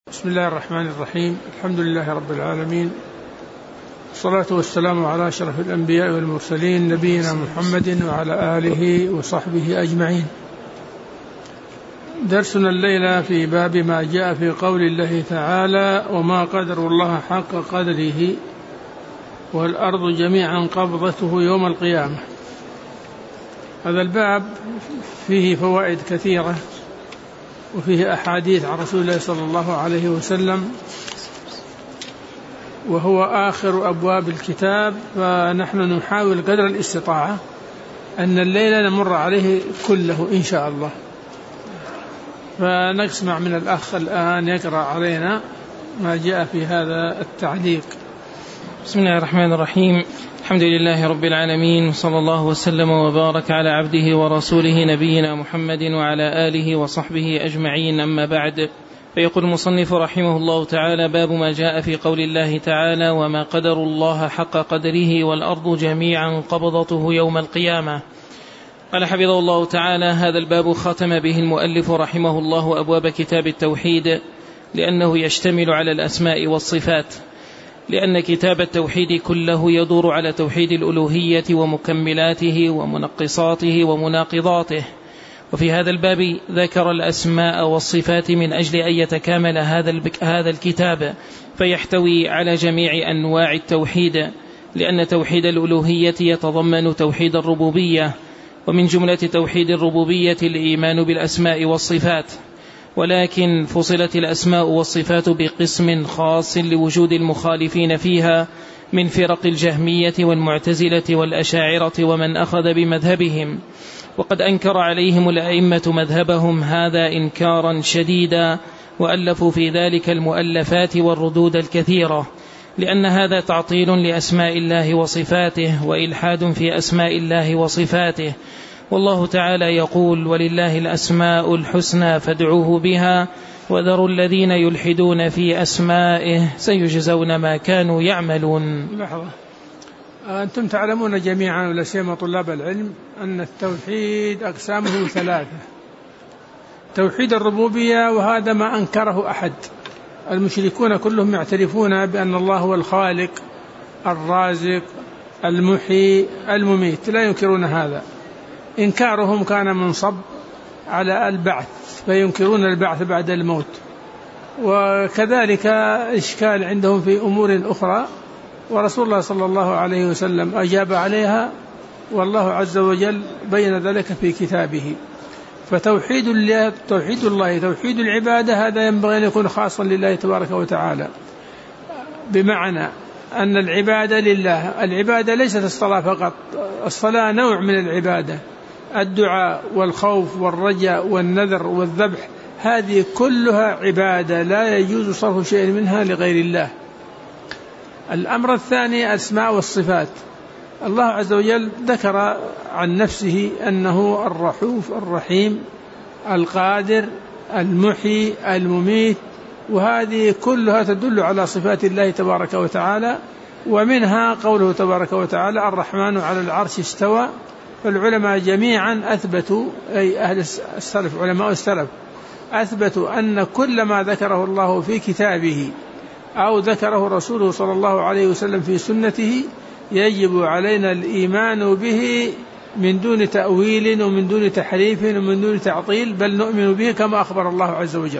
بسم الله الرحمن الرحيم. الحمد لله رب العالمين، والصلاة والسلام على أشرف الأنبياء والمرسلين، نبينا محمد وعلى آله وصحبه أجمعين. درسنا الليلة في باب ما جاء في قول الله تعالى: وما قدر الله حق قدره والأرض جميعا قبضته يوم القيامة. هذا الباب فيه فوائد كثيرة، وفيه أحاديث عن رسول الله صلى الله عليه وسلم، وهو آخر أبواب الكتاب، فنحن نحاول قدر الاستطاعة أن الليلة نمر عليه كله إن شاء الله. فنسمع من الأخ الآن يقرأ علينا ما جاء في هذا التعليق. بسم الله الرحمن الرحيم. الحمد لله رب العالمين، وصلى الله وسلم وبارك على عبده ورسوله نبينا محمد وعلى آله وصحبه أجمعين، أما بعد. فيقول المصنف رحمه الله تعالى: باب ما جاء في قول الله تعالى: وما قدر الله حق قدره والأرض جميعا قبضته يوم القيامة. قال حفظه الله تعالى: هذا الباب ختم به المؤلف رحمه الله أبواب كتاب التوحيد، لأنه يشتمل على الأسماء والصفات، لأن كتاب التوحيد كله يدور على توحيد الألوهية ومكملاته ومنقصاته ومناقضاته. وفي هذا الباب ذكر الأسماء والصفات من أجل أن يتكامل هذا الكتاب فيحتوي على جميع أنواع التوحيد، لأن توحيد الألوهية يتضمن توحيد الربوبية، ومن جملة توحيد الربوبية الإيمان بالأسماء والصفات، ولكن فصلت الأسماء والصفات بقسم خاص لوجود المخالفين فيها من فرق الجهمية والمعتزلة والأشاعرة ومن أخذ بمذهبهم، وقد أنكر عليهم الأئمة مذهبهم هذا إنكارا شديدا، وألفوا في ذلك المؤلفات والردود الكثيرة، لأن هذا تعطيل لأسماء الله وصفاته وإلحاد في أسماء الله وصفاته. والله تعالى يقول: ولله الأسماء الحسنى فادعوه بها وذروا الذين يلحدون في أسمائه سيجزون ما كانوا يعملون. لحظة، أنتم تعلمون جميعا ولا سيما طلاب العلم أن التوحيد أقسامه ثلاثة: توحيد الربوبية، وهذا ما أنكره أحد. المشركون كلهم يعترفون بأن الله هو الخالق الرازق المحيي المميت، لا ينكرون هذا. إنكارهم كان منصب على البعث، فينكرون البعث بعد الموت. وكذلك إشكال عندهم في أمور أخرى، ورسول الله صلى الله عليه وسلم أجاب عليها، والله عز وجل بين ذلك في كتابه. فتوحيد الله توحيد العبادة، هذا ينبغي أن يكون خاصا لله تبارك وتعالى، بمعنى أن العبادة لله. العبادة ليست الصلاة فقط، الصلاة نوع من العبادة، الدعاء والخوف والرجاء والنذر والذبح، هذه كلها عبادة، لا يجوز صرف شيء منها لغير الله. الأمر الثاني الأسماء والصفات. الله عز وجل ذكر عن نفسه أنه الرحوف الرحيم القادر المحيي المميت، وهذه كلها تدل على صفات الله تبارك وتعالى. ومنها قوله تبارك وتعالى: الرحمن على العرش استوى. فالعلماء جميعا أثبتوا، أي أهل السلف علماء السلف أثبتوا أن كل ما ذكره الله في كتابه أو ذكره رسوله صلى الله عليه وسلم في سنته يجب علينا الإيمان به من دون تأويل ومن دون تحريف ومن دون تعطيل، بل نؤمن به كما أخبر الله عز وجل.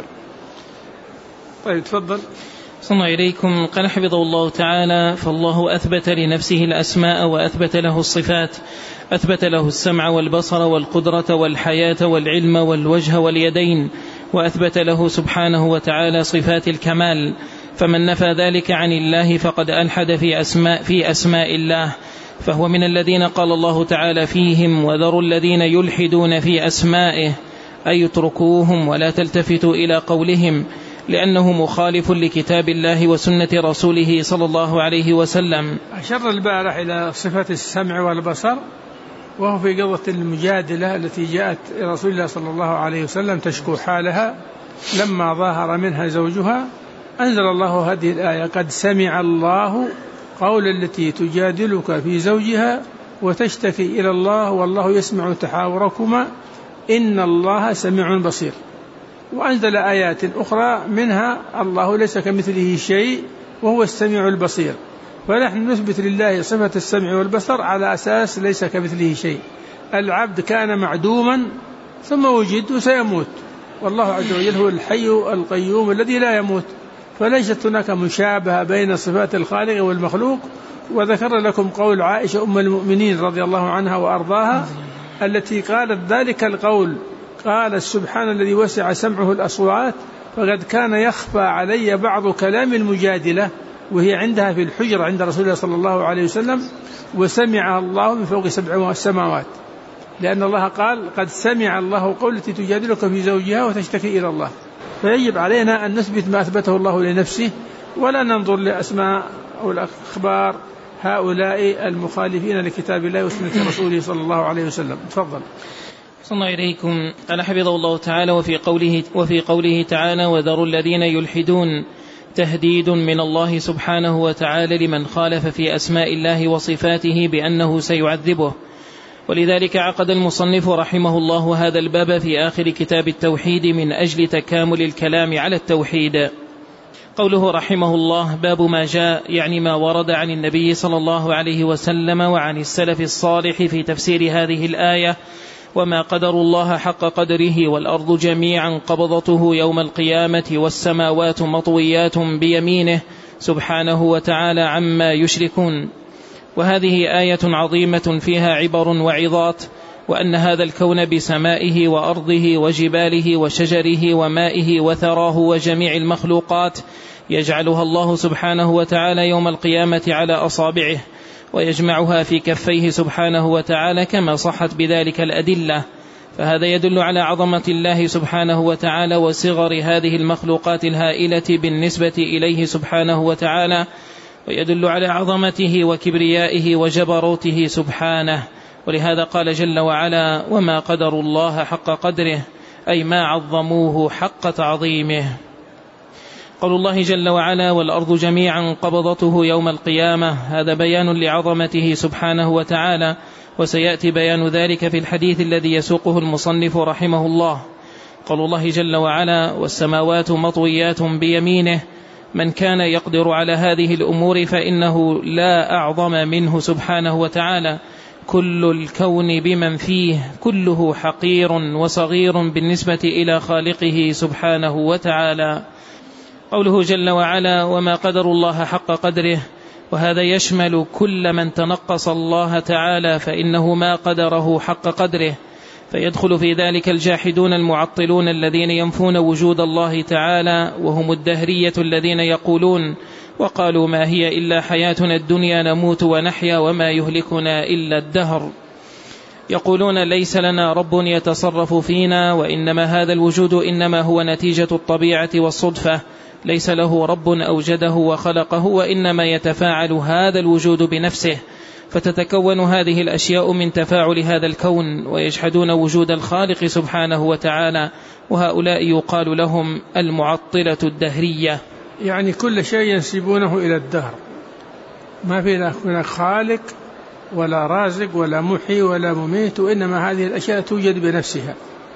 طيب تفضل. صلى الله إليكم. قال حفظه الله تعالى: فالله أثبت لنفسه الأسماء وأثبت له الصفات، أثبت له السمع والبصر والقدرة والحياة والعلم والوجه واليدين، وأثبت له سبحانه وتعالى صفات الكمال. فمن نفى ذلك عن الله فقد ألحد في أسماء الله، فهو من الذين قال الله تعالى فيهم: وذروا الذين يلحدون في أسمائه، أي اتركوهم ولا تلتفتوا إلى قولهم، لأنه مخالف لكتاب الله وسنة رسوله صلى الله عليه وسلم. أشر البارح إلى صفة السمع والبصر، وهو في قضة المجادلة التي جاءت رسول الله صلى الله عليه وسلم تشكو حالها لما ظاهر منها زوجها، أنزل الله هذه الآية: قد سمع الله قول التي تجادلك في زوجها وتشتكي إلى الله والله يسمع تحاوركما إن الله سميع بصير. وأنزل آيات أخرى منها الله ليس كمثله شيء وهو السميع البصير. فنحن نثبت لله صفة السمع والبصر على أساس ليس كمثله شيء. العبد كان معدوما ثم وجد وسيموت، والله عز وجل هو الحي القيوم الذي لا يموت، فليست هناك مشابهة بين صفات الخالق والمخلوق. وذكر لكم قول عائشة أم المؤمنين رضي الله عنها وأرضاها التي قالت ذلك القول، قال سبحان الذي وسع سمعه الأصوات فقد كان يخفى علي بعض كلام المجادلة، وهي عندها في الحجرة عند رسول الله صلى الله عليه وسلم، وسمعها الله من فوق 7 سماوات، لأن الله قال قد سمع الله قول التي تجادلك في زوجها وتشتكي إلى الله. فيجب علينا أن نثبت ما أثبته الله لنفسه، ولا ننظر لأسماء أو الأخبار هؤلاء المخالفين لكتاب الله وسنة رسوله صلى الله عليه وسلم. تفضل. صلى الله إليكم. قال حفظه الله تعالى: وفي قوله تعالى: وذروا الذين يلحدون، تهديد من الله سبحانه وتعالى لمن خالف في أسماء الله وصفاته بأنه سيعذبه. ولذلك عقد المصنف رحمه الله هذا الباب في آخر كتاب التوحيد من أجل تكامل الكلام على التوحيد. قوله رحمه الله: باب ما جاء، يعني ما ورد عن النبي صلى الله عليه وسلم وعن السلف الصالح في تفسير هذه الآية: وما قدر الله حق قدره والأرض جميعا قبضته يوم القيامة والسماوات مطويات بيمينه سبحانه وتعالى عما يشركون. وهذه آية عظيمة فيها عبر وعظات، وأن هذا الكون بسمائه وأرضه وجباله وشجره ومائه وثراه وجميع المخلوقات يجعلها الله سبحانه وتعالى يوم القيامة على أصابعه، ويجمعها في كفيه سبحانه وتعالى كما صحت بذلك الأدلة. فهذا يدل على عظمة الله سبحانه وتعالى وصغر هذه المخلوقات الهائلة بالنسبة إليه سبحانه وتعالى، ويدل على عظمته وكبريائه وجبروته سبحانه. ولهذا قال جل وعلا: وما قدر الله حق قدره، أي ما عظموه حق تعظيمه. قول الله جل وعلا: والأرض جميعا قبضته يوم القيامة، هذا بيان لعظمته سبحانه وتعالى، وسيأتي بيان ذلك في الحديث الذي يسوقه المصنف رحمه الله. قول الله جل وعلا: والسماوات مطويات بيمينه، من كان يقدر على هذه الأمور فإنه لا أعظم منه سبحانه وتعالى. كل الكون بمن فيه كله حقير وصغير بالنسبة إلى خالقه سبحانه وتعالى. قوله جل وعلا: وما قدر الله حق قدره، وهذا يشمل كل من تنقص الله تعالى فإنه ما قدره حق قدره، فيدخل في ذلك الجاحدون المعطلون الذين ينفون وجود الله تعالى، وهم الدهرية الذين يقولون: وقالوا ما هي إلا حياتنا الدنيا نموت ونحيا وما يهلكنا إلا الدهر. يقولون: ليس لنا رب يتصرف فينا، وإنما هذا الوجود إنما هو نتيجة الطبيعة والصدفة، ليس له رب أوجده وخلقه، وإنما يتفاعل هذا الوجود بنفسه، فتتكون هذه الأشياء من تفاعل هذا الكون، ويجحدون وجود الخالق سبحانه وتعالى، وهؤلاء يقال لهم المعطلة الدهرية. يعني كل شيء ينسبونه إلى الدهر، ما في هناك خالق ولا رازق ولا محي ولا مميت، وإنما هذه الأشياء توجد بنفسها.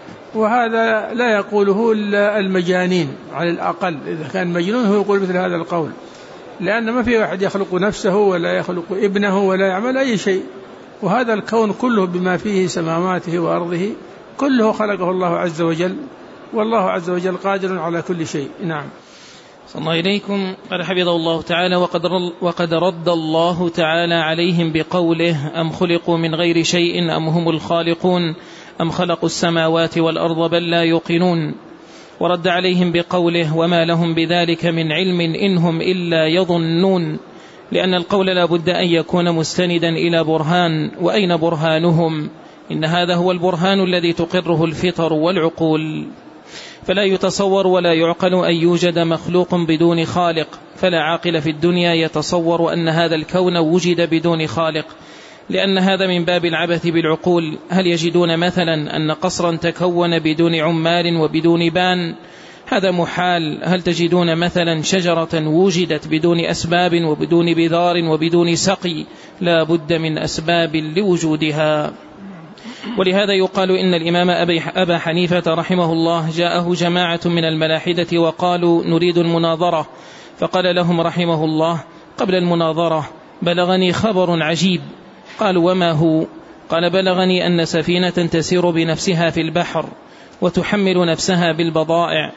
وهذا لا يقوله إلا المجانين على الأقل، إذا كان مجنون هو يقول مثل هذا القول، لأن ما في واحد يخلق نفسه ولا يخلق ابنه ولا يعمل أي شيء، وهذا الكون كله بما فيه سماواته وأرضه كله خلقه الله عز وجل، والله عز وجل قادر على كل شيء. نعم. صلى الله إليكم. قال حفظه الله تعالى: وقد رد الله تعالى عليهم بقوله: أم خلقوا من غير شيء أم هم الخالقون أم خلقوا السماوات والأرض بل لا يوقنون. ورد عليهم بقوله: وما لهم بذلك من علم إنهم إلا يظنون، لأن القول لا بد أن يكون مستندا إلى برهان، وأين برهانهم؟ إن هذا هو البرهان الذي تقره الفطر والعقول، فلا يتصور ولا يعقل أن يوجد مخلوق بدون خالق، فلا عاقل في الدنيا يتصور أن هذا الكون وجد بدون خالق، لأن هذا من باب العبث بالعقول. هل يجدون مثلا أن قصرا تكون بدون عمال وبدون بان؟ هذا محال. هل تجدون مثلا شجرة وجدت بدون أسباب وبدون بذار وبدون سقي؟ لا بد من أسباب لوجودها. ولهذا يقال إن الإمام أبا حنيفة رحمه الله جاءه جماعة من الملاحدة وقالوا نريد المناظرة، فقال لهم رحمه الله قبل المناظرة بلغني خبر عجيب. قالوا وما هو؟ قال بلغني أن سفينة تسير بنفسها في البحر وتحمل نفسها بالبضائع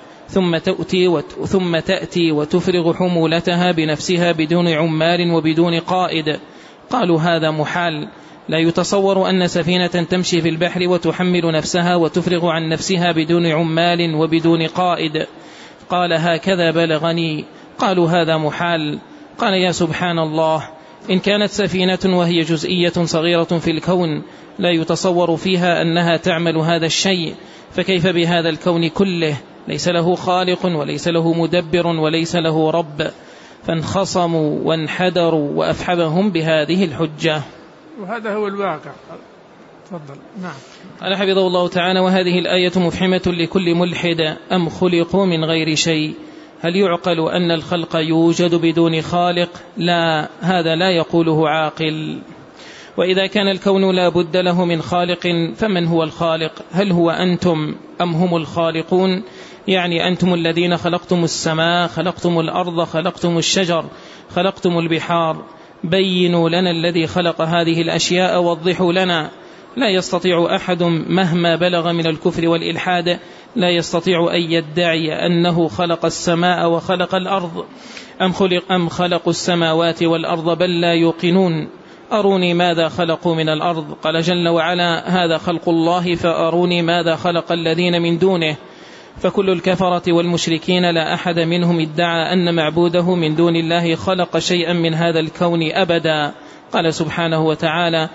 ثم تأتي وتفرغ حمولتها بنفسها بدون عمال وبدون قائد. قالوا هذا محال، لا يتصور أن سفينة تمشي في البحر وتحمل نفسها وتفرغ عن نفسها بدون عمال وبدون قائد. قال هكذا بلغني. قالوا هذا محال. قال يا سبحان الله، إن كانت سفينة وهي جزئية صغيرة في الكون لا يتصور فيها أنها تعمل هذا الشيء، فكيف بهذا الكون كله؟ ليس له خالق وليس له مدبر وليس له رب. فانخصموا وانحدروا وأفحمهم بهذه الحجة. وهذا هو الواقع. تفضل. نعم. قال حفظه الله تعالى وهذه الآية مفحمة لكل ملحد. أم خلقوا من غير شيء؟ هل يعقل أن الخلق يوجد بدون خالق؟ لا، هذا لا يقوله عاقل. وإذا كان الكون لا بد له من خالق فمن هو الخالق؟ هل هو أنتم أم هم الخالقون؟ يعني أنتم الذين خلقتم السماء، خلقتم الأرض، خلقتم الشجر، خلقتم البحار. بينوا لنا الذي خلق هذه الأشياء، وضحوا لنا. لا يستطيع أحد مهما بلغ من الكفر والإلحاد لا يستطيع أن يدعي أنه خلق السماء وخلق الأرض. أم خلقوا السماوات والأرض بل لا يوقنون. أروني ماذا خلقوا من الأرض. قال جل وعلا هذا خلق الله فأروني ماذا خلق الذين من دونه. فكل الكفرة والمشركين لا أحد منهم ادعى أن معبوده من دون الله خلق شيئا من هذا الكون أبدا. قال سبحانه وتعالى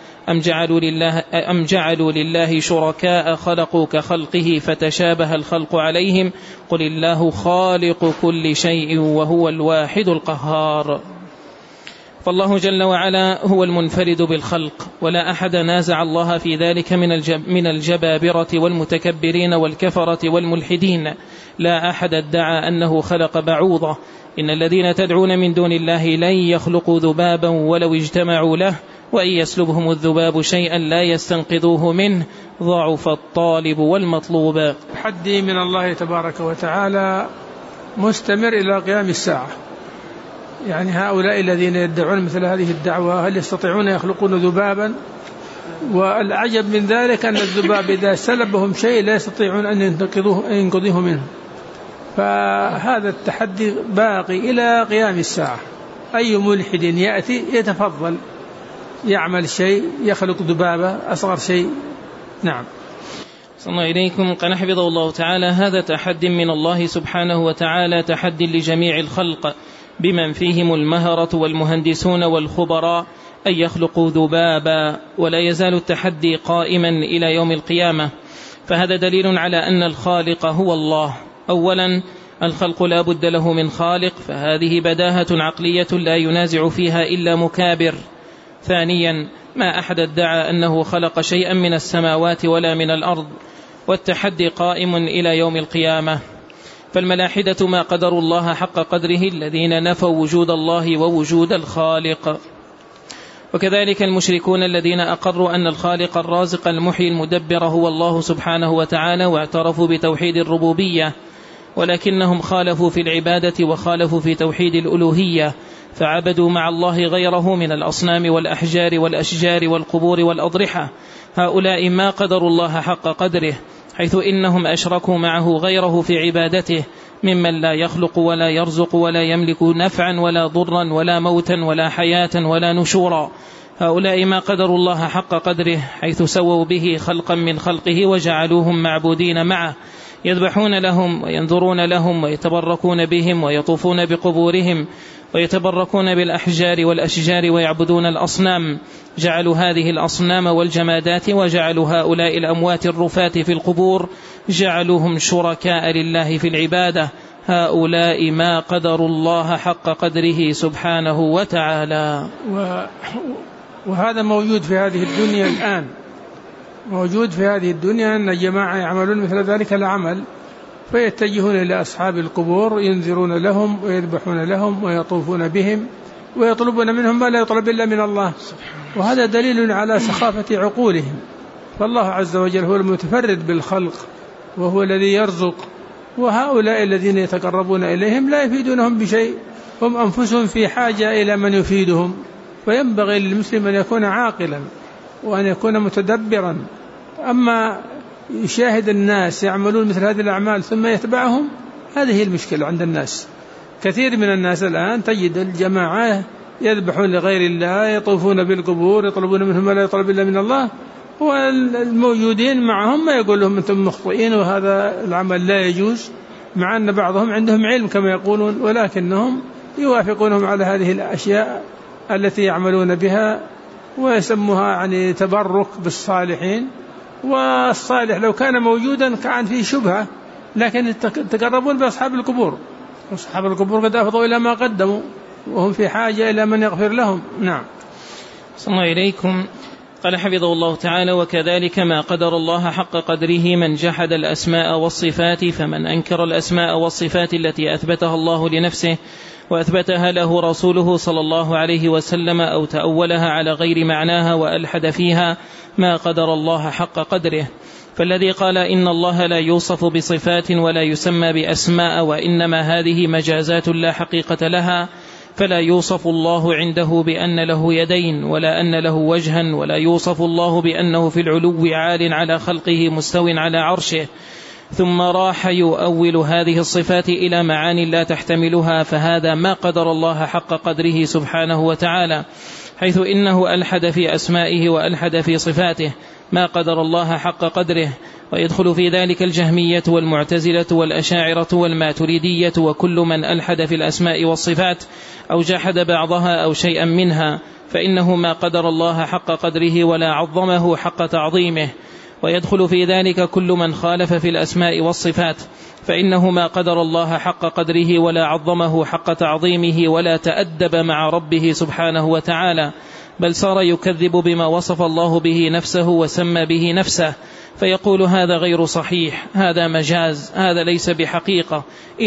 أم جعلوا لله شركاء خلقوا كخلقه فتشابه الخلق عليهم قل الله خالق كل شيء وهو الواحد القهار. فالله جل وعلا هو المنفرد بالخلق، ولا أحد نازع الله في ذلك من الجبابرة والمتكبرين والكفرة والملحدين. لا أحد ادعى أنه خلق بعوضة. إن الذين تدعون من دون الله لن يخلقوا ذبابا ولو اجتمعوا له، وإن يسلبهم الذباب شيئا لا يستنقذوه منه، ضعف الطالب والمطلوب. حدي من الله تبارك وتعالى مستمر إلى قيام الساعة. يعني هؤلاء الذين يدعون مثل هذه الدعوة هل يستطيعون يخلقون ذبابا؟ والعجب من ذلك أن الذباب إذا سلبهم شيء لا يستطيعون أن ينقذوه منه. فهذا التحدي باقي إلى قيام الساعة. أي ملحد يأتي يتفضل يعمل شيء، يخلق ذبابة أصغر شيء. نعم. صلى الله إليكم. قال حفظه الله تعالى هذا تحد من الله سبحانه وتعالى، تحد لجميع الخلق بمن فيهم المهرة والمهندسون والخبراء أن يخلقوا ذبابا، ولا يزال التحدي قائما إلى يوم القيامة. فهذا دليل على أن الخالق هو الله. أولا الخلق لا بد له من خالق، فهذه بداهة عقلية لا ينازع فيها إلا مكابر. ثانيا ما أحد ادعى أنه خلق شيئا من السماوات ولا من الأرض، والتحدي قائم إلى يوم القيامة. فالملاحدة ما قدروا الله حق قدره الذين نفوا وجود الله ووجود الخالق. وكذلك المشركون الذين أقروا أن الخالق الرازق المحيي المدبر هو الله سبحانه وتعالى، واعترفوا بتوحيد الربوبية، ولكنهم خالفوا في العبادة وخالفوا في توحيد الألوهية، فعبدوا مع الله غيره من الأصنام والأحجار والأشجار والقبور والأضرحة. هؤلاء ما قدروا الله حق قدره، حيث إنهم أشركوا معه غيره في عبادته ممن لا يخلق ولا يرزق ولا يملك نفعا ولا ضرا ولا موتا ولا حياة ولا نشورا. هؤلاء ما قدروا الله حق قدره، حيث سووا به خلقا من خلقه وجعلوهم معبودين معه، يذبحون لهم وينذرون لهم ويتبركون بهم ويطوفون بقبورهم ويتبركون بالأحجار والأشجار ويعبدون الأصنام. جعلوا هذه الأصنام والجمادات وجعلوا هؤلاء الأموات الرفات في القبور جعلوهم شركاء لله في العبادة. هؤلاء ما قدروا الله حق قدره سبحانه وتعالى. وهذا موجود في هذه الدنيا الآن، موجود في هذه الدنيا أن جماعة يعملون مثل ذلك العمل، فيتجهون إلى أصحاب القبور ينذرون لهم ويذبحون لهم ويطوفون بهم ويطلبون منهم ما لا يطلب إلا من الله. وهذا دليل على سخافة عقولهم، فالله عز وجل هو المتفرد بالخلق وهو الذي يرزق، وهؤلاء الذين يتقربون إليهم لا يفيدونهم بشيء، هم أنفسهم في حاجة إلى من يفيدهم. فينبغي للمسلم أن يكون عاقلا وأن يكون متدبرا. أما يشاهد الناس يعملون مثل هذه الأعمال ثم يتبعهم، هذه المشكلة عند الناس. كثير من الناس الآن تجد الجماعة يذبحون لغير الله، يطوفون بالقبور، يطلبون منهم ما لا يطلب إلا من الله، والموجودين معهم ما يقول لهم أنتم مخطئين وهذا العمل لا يجوز، مع أن بعضهم عندهم علم كما يقولون، ولكنهم يوافقونهم على هذه الأشياء التي يعملون بها، ويسموها يعني تبرك بالصالحين. والصالح لو كان موجودا كان فيه شبهة، لكن تقربون بأصحاب القبور، أصحاب القبور قد أفضوا إلى ما قدموا وهم في حاجة إلى من يغفر لهم. نعم. صلى الله إليكم. قال حفظه الله تعالى: وكذلك ما قدر الله حق قدره من جحد الأسماء والصفات، فمن أنكر الأسماء والصفات التي أثبتها الله لنفسه وأثبتها له رسوله صلى الله عليه وسلم أو تأولها على غير معناها وألحد فيها ما قدر الله حق قدره. فالذي قال إن الله لا يوصف بصفات ولا يسمى بأسماء وإنما هذه مجازات لا حقيقة لها، فلا يوصف الله عنده بأن له يدين ولا أن له وجها، ولا يوصف الله بأنه في العلو عال على خلقه مستو على عرشه، ثم راح يؤول هذه الصفات إلى معاني لا تحتملها، فهذا ما قدر الله حق قدره سبحانه وتعالى، حيث إنه ألحد في أسمائه وألحد في صفاته ما قدر الله حق قدره. ويدخل في ذلك الجهمية والمعتزلة والأشاعرة والماتريدية وكل من ألحد في الأسماء والصفات أو جحد بعضها أو شيئا منها، فإنه ما قدر الله حق قدره ولا عظمه حق تعظيمه. ويدخل في ذلك كل من خالف في الأسماء والصفات، فإنه ما قدر الله حق قدره ولا عظمه حق تعظيمه ولا تأدب مع ربه سبحانه وتعالى، بل صار يكذب بما وصف الله به نفسه وسمى به نفسه، فيقول هذا غير صحيح، هذا مجاز، هذا ليس بحقيقة،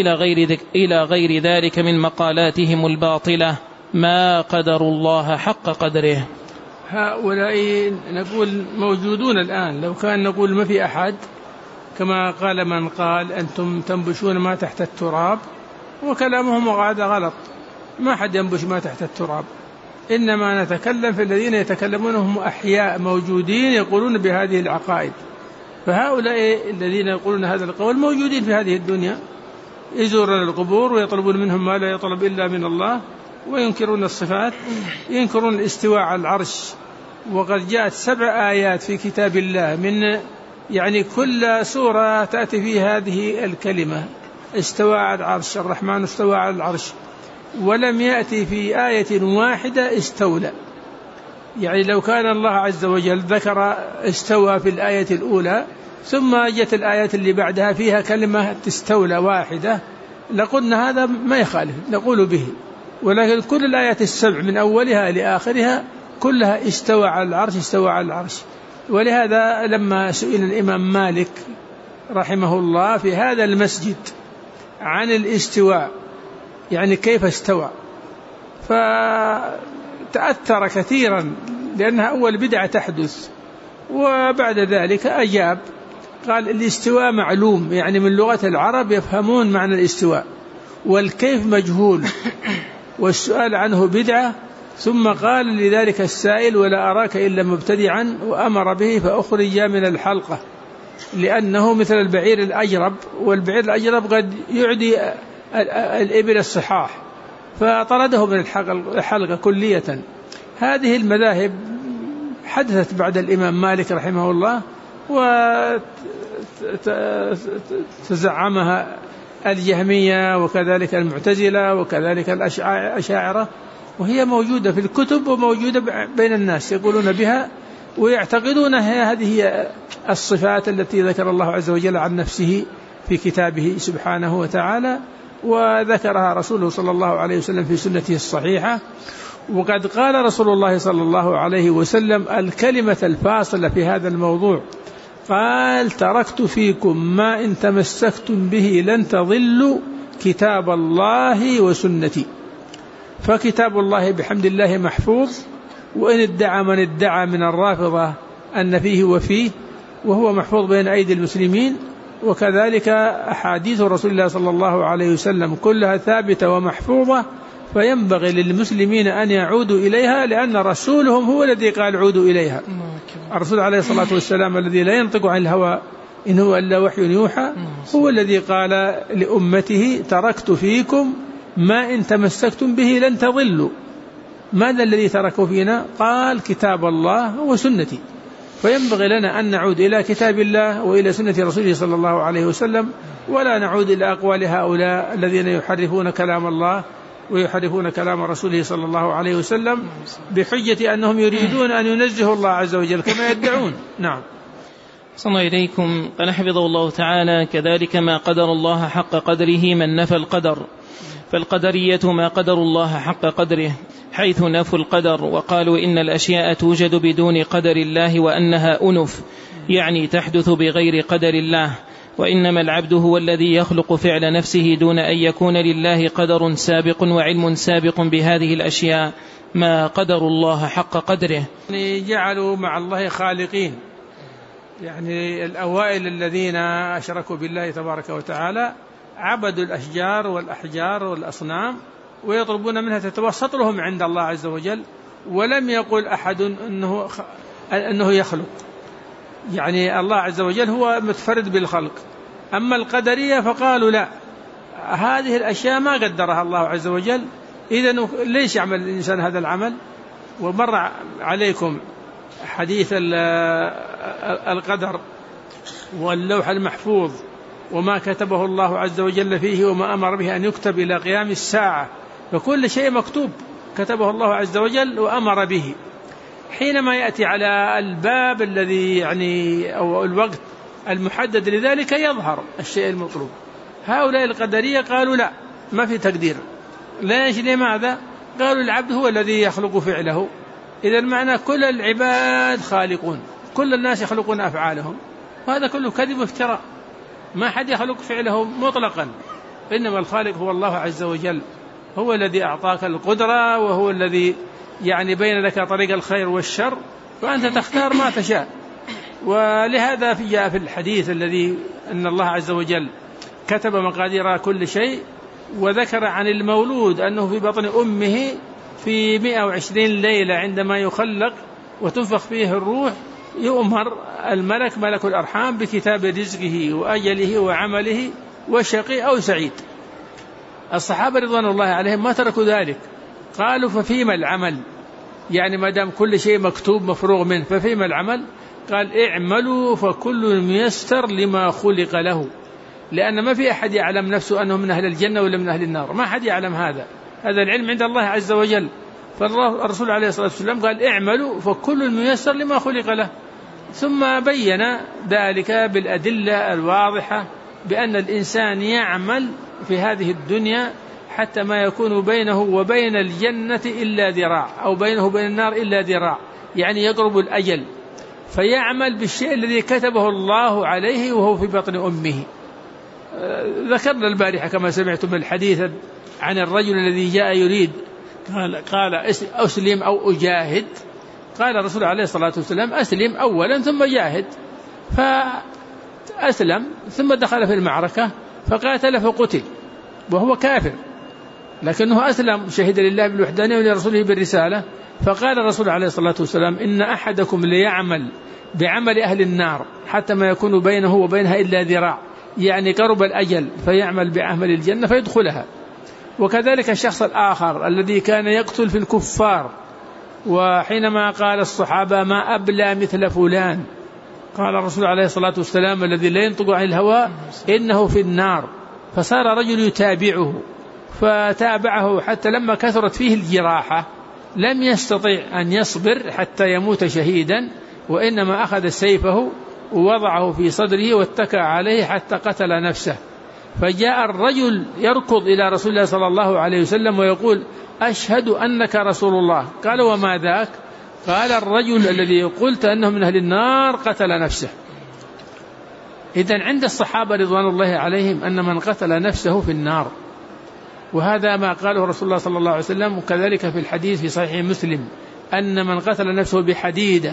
إلى غير ذلك من مقالاتهم الباطلة. ما قدر الله حق قدره. هؤلاء نقول موجودون الآن، لو كان نقول ما في أحد، كما قال من قال أنتم تنبشون ما تحت التراب، وكلامهم قاعد غلط، ما حد ينبش ما تحت التراب، إنما نتكلم في الذين يتكلمون هم أحياء موجودين يقولون بهذه العقائد. فهؤلاء الذين يقولون هذا القول موجودين في هذه الدنيا، يزورون القبور ويطلبون منهم ما لا يطلب إلا من الله، وينكرون الصفات، ينكرون الاستواء على العرش. وقد جاءت 7 آيات في كتاب الله من يعني كل سورة تأتي فيه هذه الكلمة استوى على العرش، الرحمن استوى على العرش، ولم يأتي في آية واحدة استولى. يعني لو كان الله عز وجل ذكر استوى في الآية الأولى ثم جت الآيات اللي بعدها فيها كلمة تستولى واحدة لقلنا هذا ما يخالف، نقول به. ولكن كل الآيات ال7 من أولها لآخرها كلها استوى على العرش استوى على العرش. ولهذا لما سئل الإمام مالك رحمه الله في هذا المسجد عن الاستواء، يعني كيف استوى، فتأثر كثيرا لأنها أول بدعة تحدث، وبعد ذلك أجاب قال الاستواء معلوم، يعني من لغة العرب يفهمون معنى الاستواء، والكيف مجهول، والسؤال عنه بدعة. ثم قال لذلك السائل ولا أراك إلا مبتدعا، وأمر به فأخرج من الحلقة، لأنه مثل البعير الأجرب، والبعير الأجرب قد يعدي الإبل الصحاح، فطرده من الحلقة كلية. هذه المذاهب حدثت بعد الإمام مالك رحمه الله، وتزعمها الجهمية وكذلك المعتزلة وكذلك الأشاعرة، وهي موجودة في الكتب وموجودة بين الناس يقولون بها ويعتقدون هذه الصفات التي ذكر الله عز وجل عن نفسه في كتابه سبحانه وتعالى، وذكرها رسوله صلى الله عليه وسلم في سنته الصحيحة. وقد قال رسول الله صلى الله عليه وسلم الكلمة الفاصلة في هذا الموضوع، قال تركت فيكم ما إن تمسكتم به لن تضلوا كتاب الله وسنتي. فكتاب الله بحمد الله محفوظ، وإن ادعى من ادعى من الرافضة أن فيه وفيه، وهو محفوظ بين أيدي المسلمين. وكذلك أحاديث رسول الله صلى الله عليه وسلم كلها ثابتة ومحفوظة، فينبغي للمسلمين أن يعودوا إليها، لأن رسولهم هو الذي قال عودوا إليها. الرسول عليه الصلاة والسلام الذي لا ينطق عن الهوى إن هو إلا وحي يوحى هو الذي قال لأمته تركت فيكم ما إن تمسكتم به لن تضلوا. ماذا الذي تركوا فينا؟ قال كتاب الله وسنتي. فينبغي لنا أن نعود إلى كتاب الله وإلى سنة رسوله صلى الله عليه وسلم، ولا نعود إلى أقوال هؤلاء الذين يحرفون كلام الله ويحرفون كلام رسوله صلى الله عليه وسلم بحجة أنهم يريدون أن ينزهوا الله عز وجل كما يدعون. نعم. صلى الله إليكم. قال حفظه الله تعالى: كذلك ما قدر الله حق قدره من نفى القدر، فالقدرية ما قدر الله حق قدره، حيث نفوا القدر وقالوا إن الأشياء توجد بدون قدر الله وأنها أنف، يعني تحدث بغير قدر الله، وإنما العبد هو الذي يخلق فعل نفسه دون أن يكون لله قدر سابق وعلم سابق بهذه الأشياء، ما قدر الله حق قدره. يعني جعلوا مع الله خالقين، يعني الأوائل الذين أشركوا بالله تبارك وتعالى عبدوا الأشجار والأحجار والأصنام ويطلبون منها تتوسط لهم عند الله عز وجل، ولم يقل أحد أنه يخلق. يعني الله عز وجل هو متفرد بالخلق. أما القدرية فقالوا لا، هذه الأشياء ما قدرها الله عز وجل، إذن ليش يعمل الإنسان هذا العمل؟ ومر عليكم حديث القدر واللوح المحفوظ وما كتبه الله عز وجل فيه وما أمر به أن يكتب إلى قيام الساعة، فكل شيء مكتوب كتبه الله عز وجل وأمر به. حينما يأتي على الباب الذي يعني أو الوقت المحدد لذلك يظهر الشيء المطلوب. هؤلاء القدرية قالوا لا، ما في تقدير. ليش؟ لماذا؟ قالوا العبد هو الذي يخلق فعله. إذا معنى كل العباد خالقون، كل الناس يخلقون أفعالهم، وهذا كله كذب وافتراء. ما حد يخلق فعله مطلقا، إنما الخالق هو الله عز وجل، هو الذي أعطاك القدرة، وهو الذي يعني بين لك طريق الخير والشر، فأنت تختار ما تشاء. ولهذا جاء في الحديث الذي أن الله عز وجل كتب مقادير كل شيء، وذكر عن المولود أنه في بطن أمه في 120 ليلة عندما يخلق وتنفخ فيه الروح يؤمر الملك ملك الأرحام بكتاب رزقه وأجله وعمله وشقي أو سعيد. الصحابة رضوان الله عليهم ما تركوا ذلك، قالوا ففيما العمل؟ يعني ما دام كل شيء مكتوب مفروغ منه ففيما العمل؟ قال اعملوا فكل ميسر لما خلق له، لأن ما في أحد يعلم نفسه أنه من أهل الجنة ولا من أهل النار، ما أحد يعلم هذا العلم عند الله عز وجل. فالرسول عليه الصلاة والسلام قال اعملوا فكل ميسر لما خلق له، ثم بين ذلك بالأدلة الواضحة بأن الإنسان يعمل في هذه الدنيا حتى ما يكون بينه وبين الجنة إلا ذراع، أو بينه وبين النار إلا ذراع، يعني يقرب الأجل، فيعمل بالشيء الذي كتبه الله عليه وهو في بطن أمه. ذكرنا البارحة كما سمعتم الحديث عن الرجل الذي جاء يريد قال أسلم أو أجاهد، قال الرسول عليه الصلاة والسلام أسلم أولا ثم جاهد، فأسلم ثم دخل في المعركة فقاتل فقتل وهو كافر، لكنه أسلم شهد لله بالوحدانية ولرسوله بالرسالة. فقال الرسول عليه الصلاة والسلام إن أحدكم ليعمل بعمل أهل النار حتى ما يكون بينه وبينها إلا ذراع، يعني قرب الأجل، فيعمل بعمل الجنة فيدخلها. وكذلك الشخص الآخر الذي كان يقتل في الكفار، وحينما قال الصحابة ما أبلى مثل فلان، قال الرسول عليه الصلاة والسلام الذي لا ينطق عن الهوى إنه في النار. فصار رجل يتابعه فتابعه حتى لما كثرت فيه الجراحة لم يستطع أن يصبر حتى يموت شهيدا، وإنما أخذ سيفه ووضعه في صدره واتكى عليه حتى قتل نفسه. فجاء الرجل يركض إلى رسول الله صلى الله عليه وسلم ويقول أشهد أنك رسول الله. قال وما ذاك؟ قال الرجل الذي قلت أنه من أهل النار قتل نفسه. إذن عند الصحابة رضوان الله عليهم أن من قتل نفسه في النار، وهذا ما قاله رسول الله صلى الله عليه وسلم. وكذلك في الحديث في صحيح مسلم أن من قتل نفسه بحديدة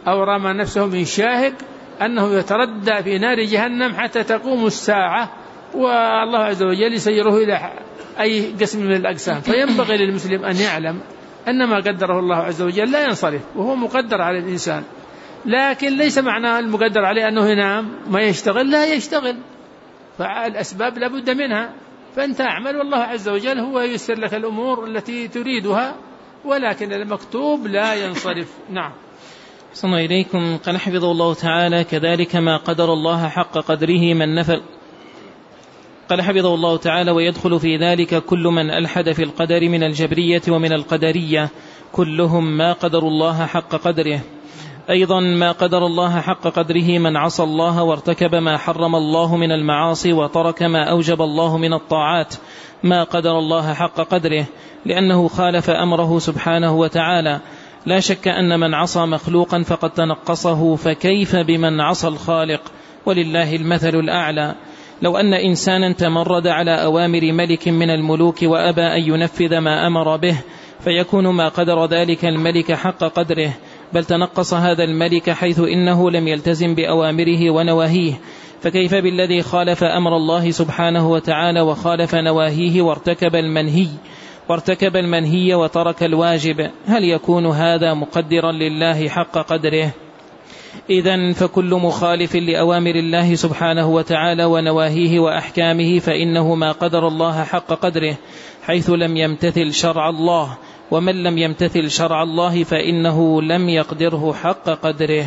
أو رمى نفسه من شاهق أنه يتردى في نار جهنم حتى تقوم الساعة، والله عز وجل يسيره إلى أي قسم من الأقسام. فينبغي للمسلم أن يعلم أن ما قدره الله عز وجل لا ينصرف، وهو مقدر على الإنسان، لكن ليس معناه المقدر عليه أنه ينام ما يشتغل، لا يشتغل، فالأسباب لابد منها، فأنت أعمل والله عز وجل هو ييسر لك الأمور التي تريدها، ولكن المكتوب لا ينصرف. نعم. صلى إليكم. قال حفظه الله تعالى: كذلك ما قدر الله حق قدره من نفل. قال حفظه الله تعالى: ويدخل في ذلك كل من ألحد في القدر من الجبرية ومن القدرية، كلهم ما قدروا الله حق قدره. أيضا ما قدر الله حق قدره من عصى الله وارتكب ما حرم الله من المعاصي وترك ما أوجب الله من الطاعات، ما قدر الله حق قدره، لأنه خالف أمره سبحانه وتعالى. لا شك أن من عصى مخلوقا فقد تنقصه، فكيف بمن عصى الخالق؟ ولله المثل الأعلى. لو أن إنسانا تمرد على أوامر ملك من الملوك وأبى أن ينفذ ما أمر به، فيكون ما قدر ذلك الملك حق قدره، بل تنقص هذا الملك حيث إنه لم يلتزم بأوامره ونواهيه. فكيف بالذي خالف أمر الله سبحانه وتعالى وخالف نواهيه وارتكب المنهي وترك الواجب؟ هل يكون هذا مقدرا لله حق قدره؟ إذن فكل مخالف لأوامر الله سبحانه وتعالى ونواهيه وأحكامه فإنه ما قدر الله حق قدره، حيث لم يمتثل شرع الله، ومن لم يمتثل شرع الله فإنه لم يقدره حق قدره.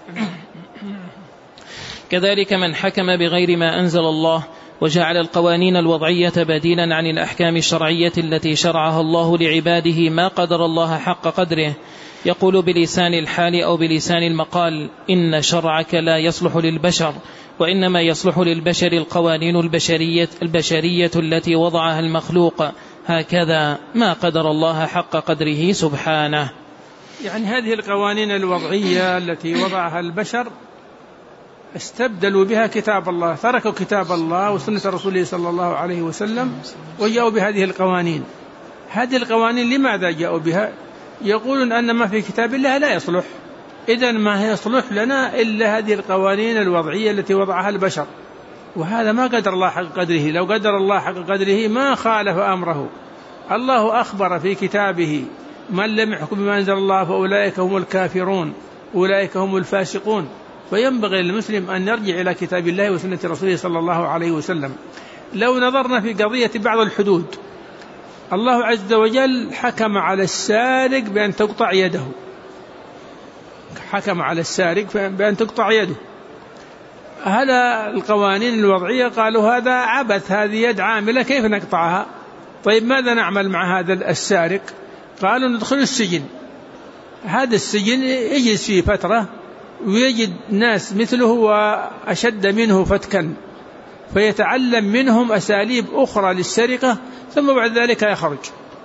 كذلك من حكم بغير ما أنزل الله وجعل القوانين الوضعية بديلا عن الأحكام الشرعية التي شرعها الله لعباده، ما قدر الله حق قدره. يقول بلسان الحال أو بلسان المقال: إن شرعك لا يصلح للبشر، وإنما يصلح للبشر القوانين البشرية التي وضعها المخلوق، هكذا ما قدر الله حق قدره سبحانه. يعني هذه القوانين الوضعية التي وضعها البشر استبدلوا بها كتاب الله، تركوا كتاب الله وسنة رسوله صلى الله عليه وسلم وجاءوا بهذه القوانين. هذه القوانين لماذا جاءوا بها؟ يقولون أن ما في كتاب الله لا يصلح، إذن ما يصلح لنا إلا هذه القوانين الوضعية التي وضعها البشر، وهذا ما قدر الله حق قدره. لو قدر الله حق قدره ما خالف أمره. الله أخبر في كتابه: من لم يحكم بما أنزل الله فأولئك هم الكافرون، أولئك هم الفاسقون. فينبغي للمسلم أن يرجع إلى كتاب الله وسنة رسوله صلى الله عليه وسلم. لو نظرنا في قضية بعض الحدود، الله عز وجل حكم على السارق بأن تقطع يده، حكم على السارق بأن تقطع يده. هذا القوانين الوضعية قالوا هذا عبث، هذه يد عاملة كيف نقطعها؟ طيب ماذا نعمل مع هذا السارق؟ قالوا ندخل السجن. هذا السجن يجلس فيه فترة ويجد ناس مثله وأشد منه فتكا، فيتعلم منهم أساليب أخرى للسرقة، ثم بعد ذلك يخرج.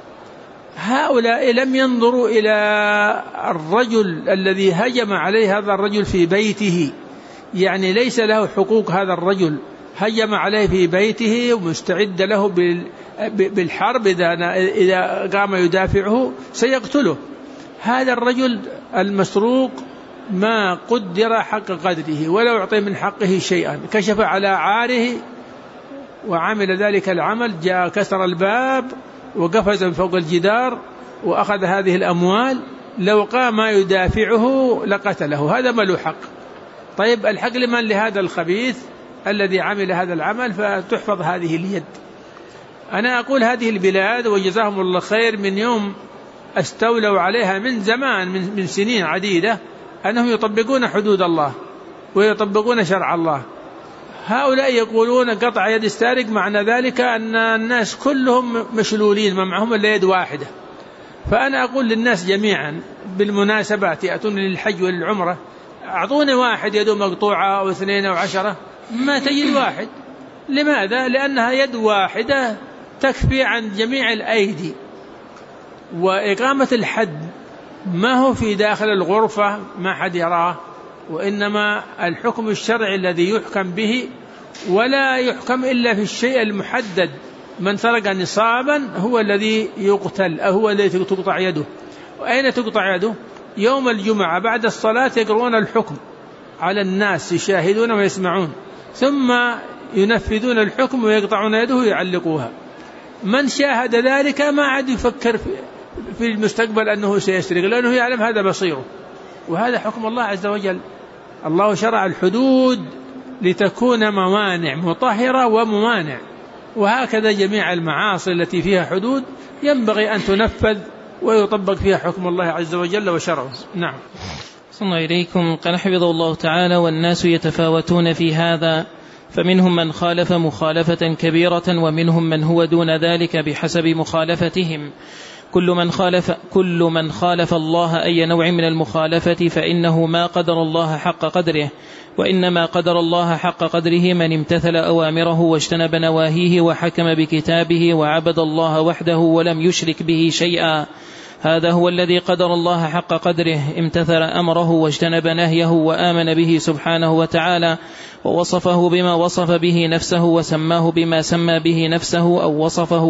هؤلاء لم ينظروا إلى الرجل الذي هجم عليه هذا الرجل في بيته، يعني ليس له حقوق. هذا الرجل هجم عليه في بيته ومستعد له بالحرب، إذا قام يدافعه سيقتله. هذا الرجل المسروق ما قدر حق قدره ولو أعطي من حقه شيئا، كشف على عاره وعمل ذلك العمل، جاء كسر الباب وقفز فوق الجدار وأخذ هذه الأموال، لو قام يدافعه لقتله، هذا ما له حق. طيب الحق لمن؟ لهذا الخبيث الذي عمل هذا العمل، فتحفظ هذه اليد. أنا أقول هذه البلاد وجزاهم الله خير من يوم استولوا عليها من زمان، من سنين عديدة، أنهم يطبقون حدود الله ويطبقون شرع الله. هؤلاء يقولون قطع يد السارق معنى ذلك أن الناس كلهم مشلولين ما معهم إلا يد واحدة. فأنا أقول للناس جميعا بالمناسبات يأتون للحج والعمرة، أعطوني واحد يده مقطوعة أو 2 أو 10، ما تجد واحد. لماذا؟ لأنها يد واحدة تكفي عن جميع الأيدي. وإقامة الحد ما هو في داخل الغرفة ما حد يراه، وإنما الحكم الشرعي الذي يحكم به، ولا يحكم إلا في الشيء المحدد. من سرق نصابا هو الذي يقتل، هو الذي تقطع يده. وأين تقطع يده؟ يوم الجمعة بعد الصلاة يقرؤون الحكم على الناس، يشاهدون ويسمعون، ثم ينفذون الحكم ويقطعون يده ويعلقوها. من شاهد ذلك ما عاد يفكر في المستقبل أنه سيسرق، لأنه يعلم هذا بصيره، وهذا حكم الله عز وجل. الله شرع الحدود لتكون موانع مطهرة وممانع، وهكذا جميع المعاصي التي فيها حدود ينبغي أن تنفذ ويطبق فيها حكم الله عز وجل وشرعه. نعم. صلى الله إليكم. قال حفظه الله تعالى: والناس يتفاوتون في هذا، فمنهم من خالف مخالفة كبيرة، ومنهم من هو دون ذلك بحسب مخالفتهم. كل من خالف الله أي نوع من المخالفة فإنه ما قدر الله حق قدره، وإنما قدر الله حق قدره من امتثل أوامره واجتنب نواهيه وحكم بكتابه وعبد الله وحده ولم يشرك به شيئا. هذا هو الذي قدر الله حق قدره، امتثل أمره واجتنب نهيه وآمن به سبحانه وتعالى، ووصفه بما وصف به نفسه وسماه بما سمى به نفسه، أو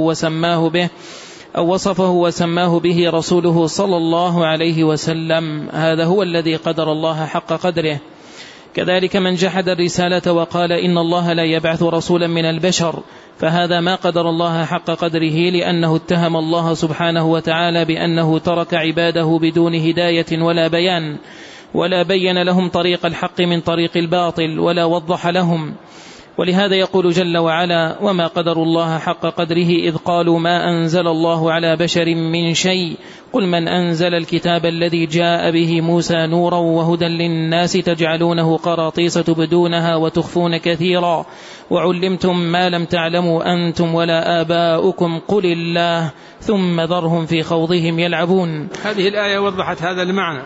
وصفه وسماه به رسوله صلى الله عليه وسلم. هذا هو الذي قدر الله حق قدره. كذلك من جحد الرسالة وقال إن الله لا يبعث رسولا من البشر، فهذا ما قدر الله حق قدره، لأنه اتهم الله سبحانه وتعالى بأنه ترك عباده بدون هداية ولا بين لهم طريق الحق من طريق الباطل ولا وضح لهم. ولهذا يقول جل وعلا: وما قدر الله حق قدره إذ قالوا ما أنزل الله على بشر من شيء قل من أنزل الكتاب الذي جاء به موسى نورا وهدى للناس تجعلونه قراطيس تبدونها وتخفون كثيرا وعلمتم ما لم تعلموا أنتم ولا آباؤكم قل الله ثم ذرهم في خوضهم يلعبون. هذه الآية وضحت هذا المعنى،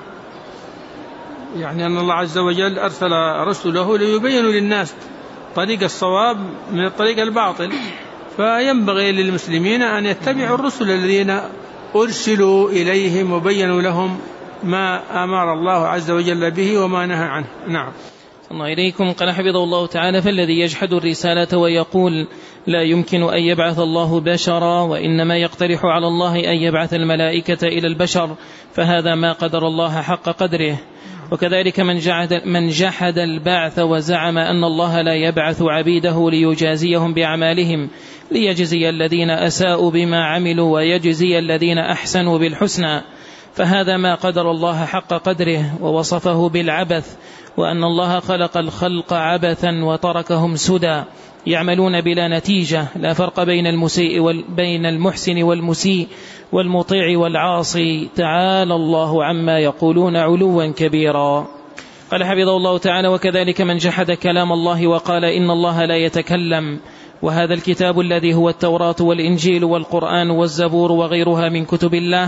يعني أن الله عز وجل أرسل رسله ليبينوا للناس طريق الصواب من الطريق الباطل، فينبغي للمسلمين أن يتبعوا الرسل الذين أرسلوا إليهم وبينوا لهم ما أمر الله عز وجل به وما نهى عنه. نعم. الله إليكم. قال حفظه الله تعالى: فالذي يجحد الرسالة ويقول لا يمكن أن يبعث الله بشرا، وإنما يقترح على الله أن يبعث الملائكة إلى البشر، فهذا ما قدر الله حق قدره. وكذلك من جحد البعث وزعم أن الله لا يبعث عبيده ليجازيهم بأعمالهم، ليجزي الذين أساءوا بما عملوا ويجزي الذين أحسنوا بالحسنى، فهذا ما قدر الله حق قدره، ووصفه بالعبث، وأن الله خلق الخلق عبثا وتركهم سدى يعملون بلا نتيجة، لا فرق بين المحسن والمسيء والمطيع والعاصي، تعالى الله عما يقولون علوا كبيرا. قال حفظه الله تعالى: وكذلك من جحد كلام الله وقال إن الله لا يتكلم، وهذا الكتاب الذي هو التوراة والإنجيل والقرآن والزبور وغيرها من كتب الله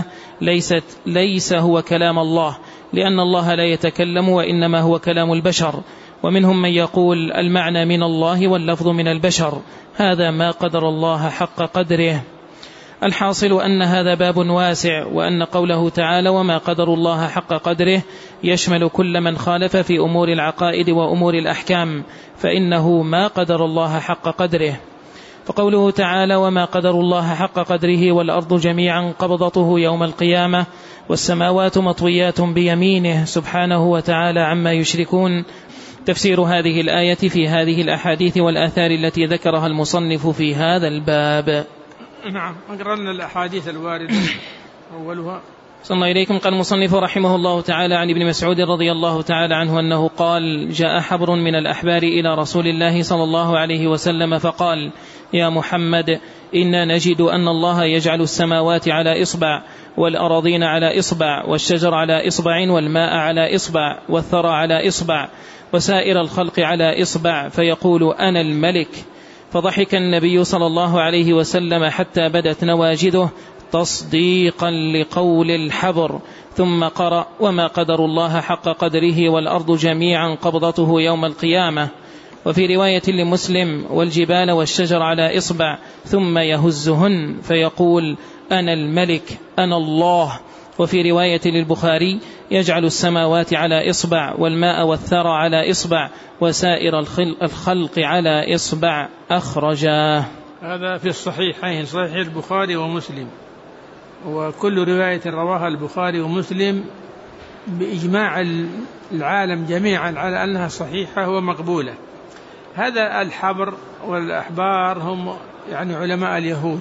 ليس هو كلام الله، لأن الله لا يتكلم وإنما هو كلام البشر. ومنهم من يقول المعنى من الله واللفظ من البشر، هذا ما قدر الله حق قدره. الحاصل أن هذا باب واسع، وأن قوله تعالى وما قدر الله حق قدره يشمل كل من خالف في أمور العقائد وأمور الأحكام، فإنه ما قدر الله حق قدره. فقوله تعالى وما قدر الله حق قدره والأرض جميعا قبضته يوم القيامة والسماوات مطويات بيمينه سبحانه وتعالى عما يشركون، تفسير هذه الآية في هذه الأحاديث والآثار التي ذكرها المصنف في هذا الباب. نعم. أقرأ لنا الأحاديث الواردة. أولها: صلى الله إليكم. قال المصنف رحمه الله تعالى عن ابن مسعود رضي الله تعالى عنه أنه قال: جاء حبر من الأحبار إلى رسول الله صلى الله عليه وسلم فقال: يا محمد، إنا نجد أن الله يجعل السماوات على إصبع، والأراضين على إصبع، والشجر على إصبع، والماء على إصبع، والثرى على إصبع، وسائر الخلق على إصبع، فيقول أنا الملك. فضحك النبي صلى الله عليه وسلم حتى بدت نواجذه تصديقا لقول الحبر، ثم قرأ وما قدر الله حق قدره والأرض جميعا قبضته يوم القيامة. وفي رواية لمسلم: والجبال والشجر على إصبع، ثم يهزهن فيقول أنا الملك أنا الله. وفي رواية للبخاري: يجعل السماوات على إصبع، والماء والثرى على إصبع، وسائر الخلق على إصبع، أخرجاه. هذا في الصحيحين، صحيح البخاري ومسلم، وكل رواية رواها البخاري ومسلم بإجماع العالم جميعا على أنها صحيحة ومقبولة. هذا الحبر والأحبار هم يعني علماء اليهود،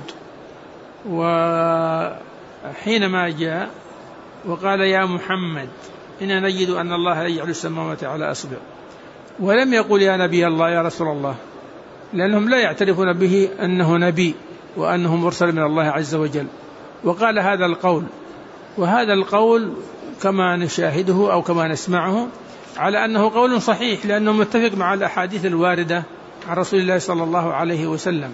وحينما جاء وقال يا محمد إنا نجد أن الله يجعل السماوات على أصبع، ولم يقل يا نبي الله يا رسول الله، لأنهم لا يعترفون به أنه نبي وأنه مرسل من الله عز وجل، وقال هذا القول. وهذا القول كما نشاهده أو كما نسمعه على أنه قول صحيح، لأنه متفق مع الأحاديث الواردة عن رسول الله صلى الله عليه وسلم.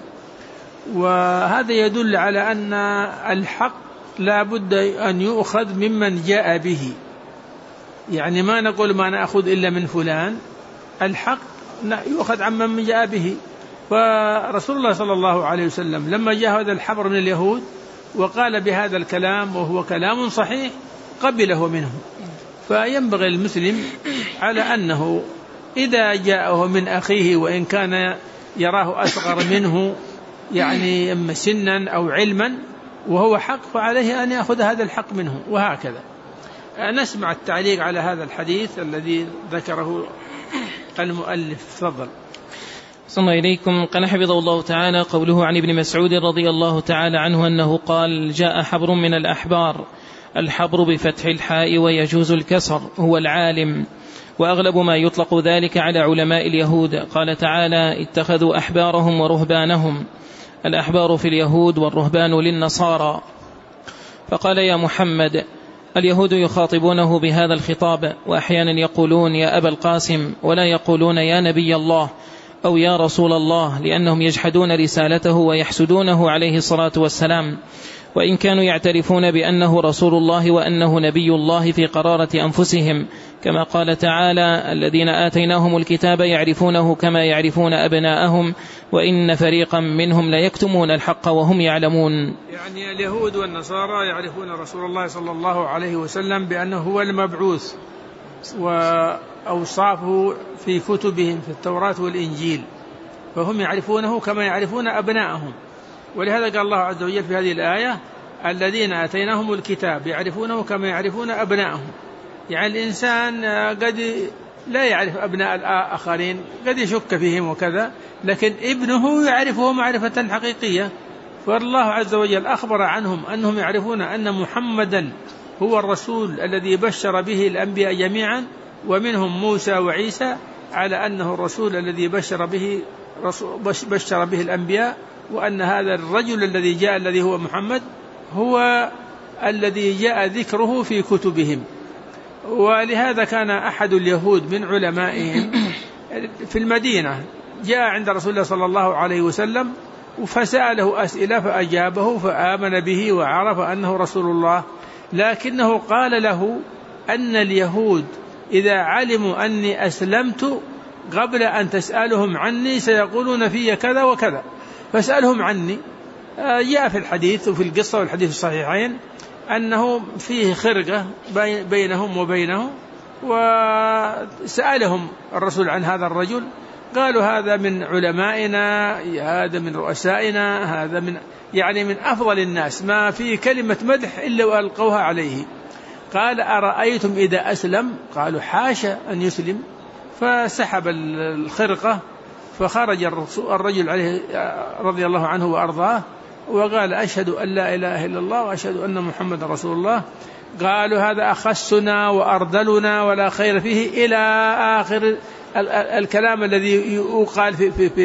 وهذا يدل على أن الحق لا بد أن يؤخذ ممن جاء به، يعني ما نقول ما نأخذ إلا من فلان، الحق يؤخذ عمن جاء به. فرسول الله صلى الله عليه وسلم لما جاء هذا الحبر من اليهود وقال بهذا الكلام وهو كلام صحيح قبله منه. فينبغي المسلم على أنه إذا جاءه من أخيه وإن كان يراه أصغر منه يعني إما سنا أو علما وهو حق، فعليه أن يأخذ هذا الحق منه. وهكذا نسمع التعليق على هذا الحديث الذي ذكره المؤلف. تفضل. صلى الله إليكم. قال حفظه الله تعالى قوله عن ابن مسعود رضي الله تعالى عنه أنه قال جاء حبر من الأحبار. الحبر بفتح الحاء ويجوز الكسر هو العالم، وأغلب ما يطلق ذلك على علماء اليهود. قال تعالى اتخذوا أحبارهم ورهبانهم، الأحبار في اليهود والرهبان للنصارى. فقال يا محمد، اليهود يخاطبونه بهذا الخطاب، وأحيانا يقولون يا أبا القاسم، ولا يقولون يا نبي الله أو يا رسول الله، لأنهم يجحدون رسالته ويحسدونه عليه الصلاة والسلام، وإن كانوا يعترفون بأنه رسول الله وأنه نبي الله في قرارة أنفسهم، كما قال تعالى الذين آتيناهم الكتاب يعرفونه كما يعرفون أبناءهم وإن فريقا منهم ليكتمون الحق وهم يعلمون. يعني اليهود والنصارى يعرفون رسول الله صلى الله عليه وسلم بأنه هو المبعوث، وأوصافه في كتبهم في التوراة والإنجيل، فهم يعرفونه كما يعرفون أبناءهم. ولهذا قال الله عز وجل في هذه الآية الذين آتيناهم الكتاب يعرفونه كما يعرفون أبناءهم. يعني الإنسان قد لا يعرف أبناء الآخرين، قد يشك فيهم وكذا، لكن ابنه يعرفه معرفة حقيقية. فالله عز وجل أخبر عنهم أنهم يعرفون أن محمدا هو الرسول الذي بشر به الأنبياء جميعا، ومنهم موسى وعيسى، على أنه الرسول الذي بشر به الأنبياء، وأن هذا الرجل الذي جاء الذي هو محمد هو الذي جاء ذكره في كتبهم. ولهذا كان أحد اليهود من علمائهم في المدينة جاء عند رسول الله صلى الله عليه وسلم فسأله أسئلة فأجابه فآمن به وعرف أنه رسول الله، لكنه قال له أن اليهود إذا علموا أني أسلمت قبل أن تسألهم عني سيقولون في كذا وكذا، فاسألهم عني. جاء في الحديث وفي القصة والحديث الصحيحين أنه فيه خرقة بينهم وبينه، وسألهم الرسول عن هذا الرجل، قالوا هذا من علمائنا، هذا من رؤسائنا، هذا من أفضل الناس، ما في كلمة مدح إلا وألقوها عليه. قال أرأيتم إذا أسلم؟ قالوا حاشا أن يسلم. فسحب الخرقة فخرج الرجل عليه رضي الله عنه وأرضاه وقال أشهد أن لا إله إلا الله وأشهد أن محمد رسول الله. قالوا هذا أخسنا وأرذلنا ولا خير فيه، إلى آخر الكلام الذي يقال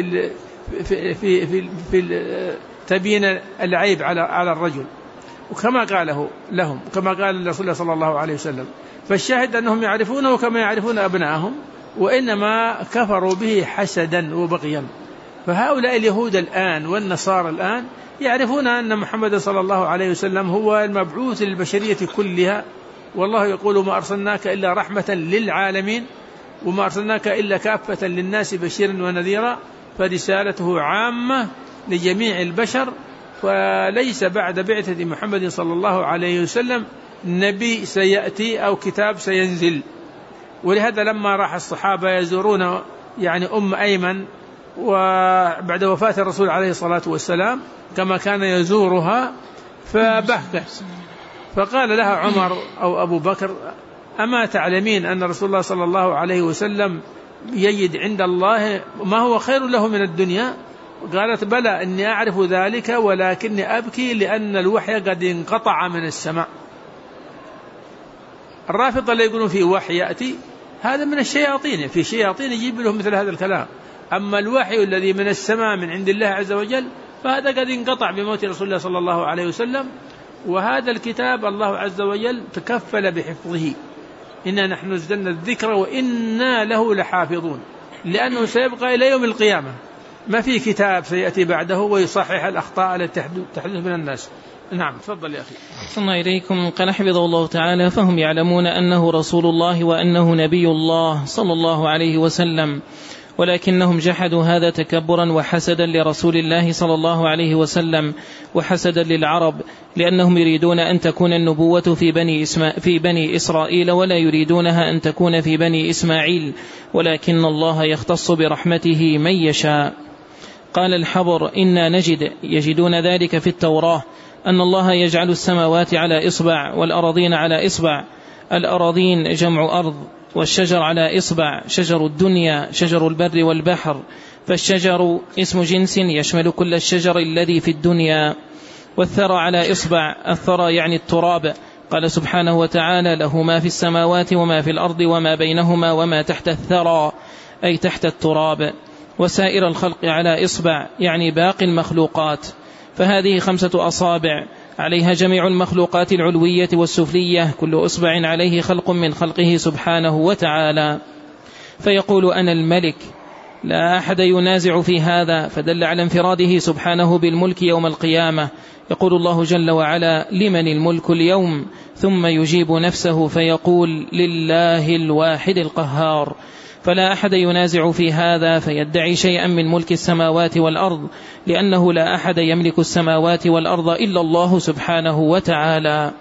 في تبيين العيب على الرجل، وكما قاله لهم كما قال الرسول الله صلى الله عليه وسلم. فالشاهد أنهم يعرفونه كما يعرفون أبنائهم، وإنما كفروا به حسدا وبغيا. فهؤلاء اليهود الآن والنصارى الآن يعرفون أن محمد صلى الله عليه وسلم هو المبعوث للبشرية كلها، والله يقول ما أرسلناك إلا رحمة للعالمين وما أرسلناك إلا كافة للناس بشيرا ونذيرا، فرسالته عامة لجميع البشر، فليس بعد بعثة محمد صلى الله عليه وسلم نبي سيأتي أو كتاب سينزل. ولهذا لما راح الصحابة يزورون أم أيمن وبعد وفاة الرسول عليه الصلاة والسلام كما كان يزورها، فبهت، فقال لها عمر أو أبو بكر أما تعلمين أن رسول الله صلى الله عليه وسلم يجد عند الله ما هو خير له من الدنيا؟ قالت بلى إني أعرف ذلك ولكني أبكي لأن الوحي قد انقطع من السماء. الرافضة اللي يقولون في وحي يأتي هذا من الشياطين، في شياطين يجيب لهم مثل هذا الكلام. أما الوحي الذي من السماء من عند الله عز وجل فهذا قد انقطع بموت رسول الله صلى الله عليه وسلم، وهذا الكتاب الله عز وجل تكفل بحفظه، إنا نحن نزلنا الذكر وإنا له لحافظون، لأنه سيبقى إلى يوم القيامة، ما في كتاب سيأتي بعده ويصحح الأخطاء التي تحدث من الناس. نعم تفضل يا أخي. صلى إليكم. قال حفظه الله تعالى: فهم يعلمون أنه رسول الله وأنه نبي الله صلى الله عليه وسلم، ولكنهم جحدوا هذا تكبرا وحسدا لرسول الله صلى الله عليه وسلم وحسدا للعرب، لأنهم يريدون أن تكون النبوة في بني إسرائيل ولا يريدونها أن تكون في بني إسماعيل، ولكن الله يختص برحمته من يشاء. قال الحبر: إنا يجدون ذلك في التوراة، أن الله يجعل السماوات على إصبع والأراضين على إصبع. الأراضين جمع أرض، والشجر على إصبع، شجر الدنيا شجر البر والبحر، فالشجر اسم جنس يشمل كل الشجر الذي في الدنيا. والثرى على إصبع، الثرى يعني التراب. قال سبحانه وتعالى: له ما في السماوات وما في الأرض وما بينهما وما تحت الثرى، أي تحت التراب. وسائر الخلق على إصبع، يعني باقي المخلوقات. فهذه 5 أصابع عليها جميع المخلوقات العلوية والسفلية، كل أصبع عليه خلق من خلقه سبحانه وتعالى. فيقول: أنا الملك، لا أحد ينازع في هذا، فدل على انفراده سبحانه بالملك يوم القيامة. يقول الله جل وعلا: لمن الملك اليوم؟ ثم يجيب نفسه فيقول: لله الواحد القهار. فلا أحد ينازع في هذا فيدعي شيئا من ملك السماوات والأرض، لأنه لا أحد يملك السماوات والأرض إلا الله سبحانه وتعالى.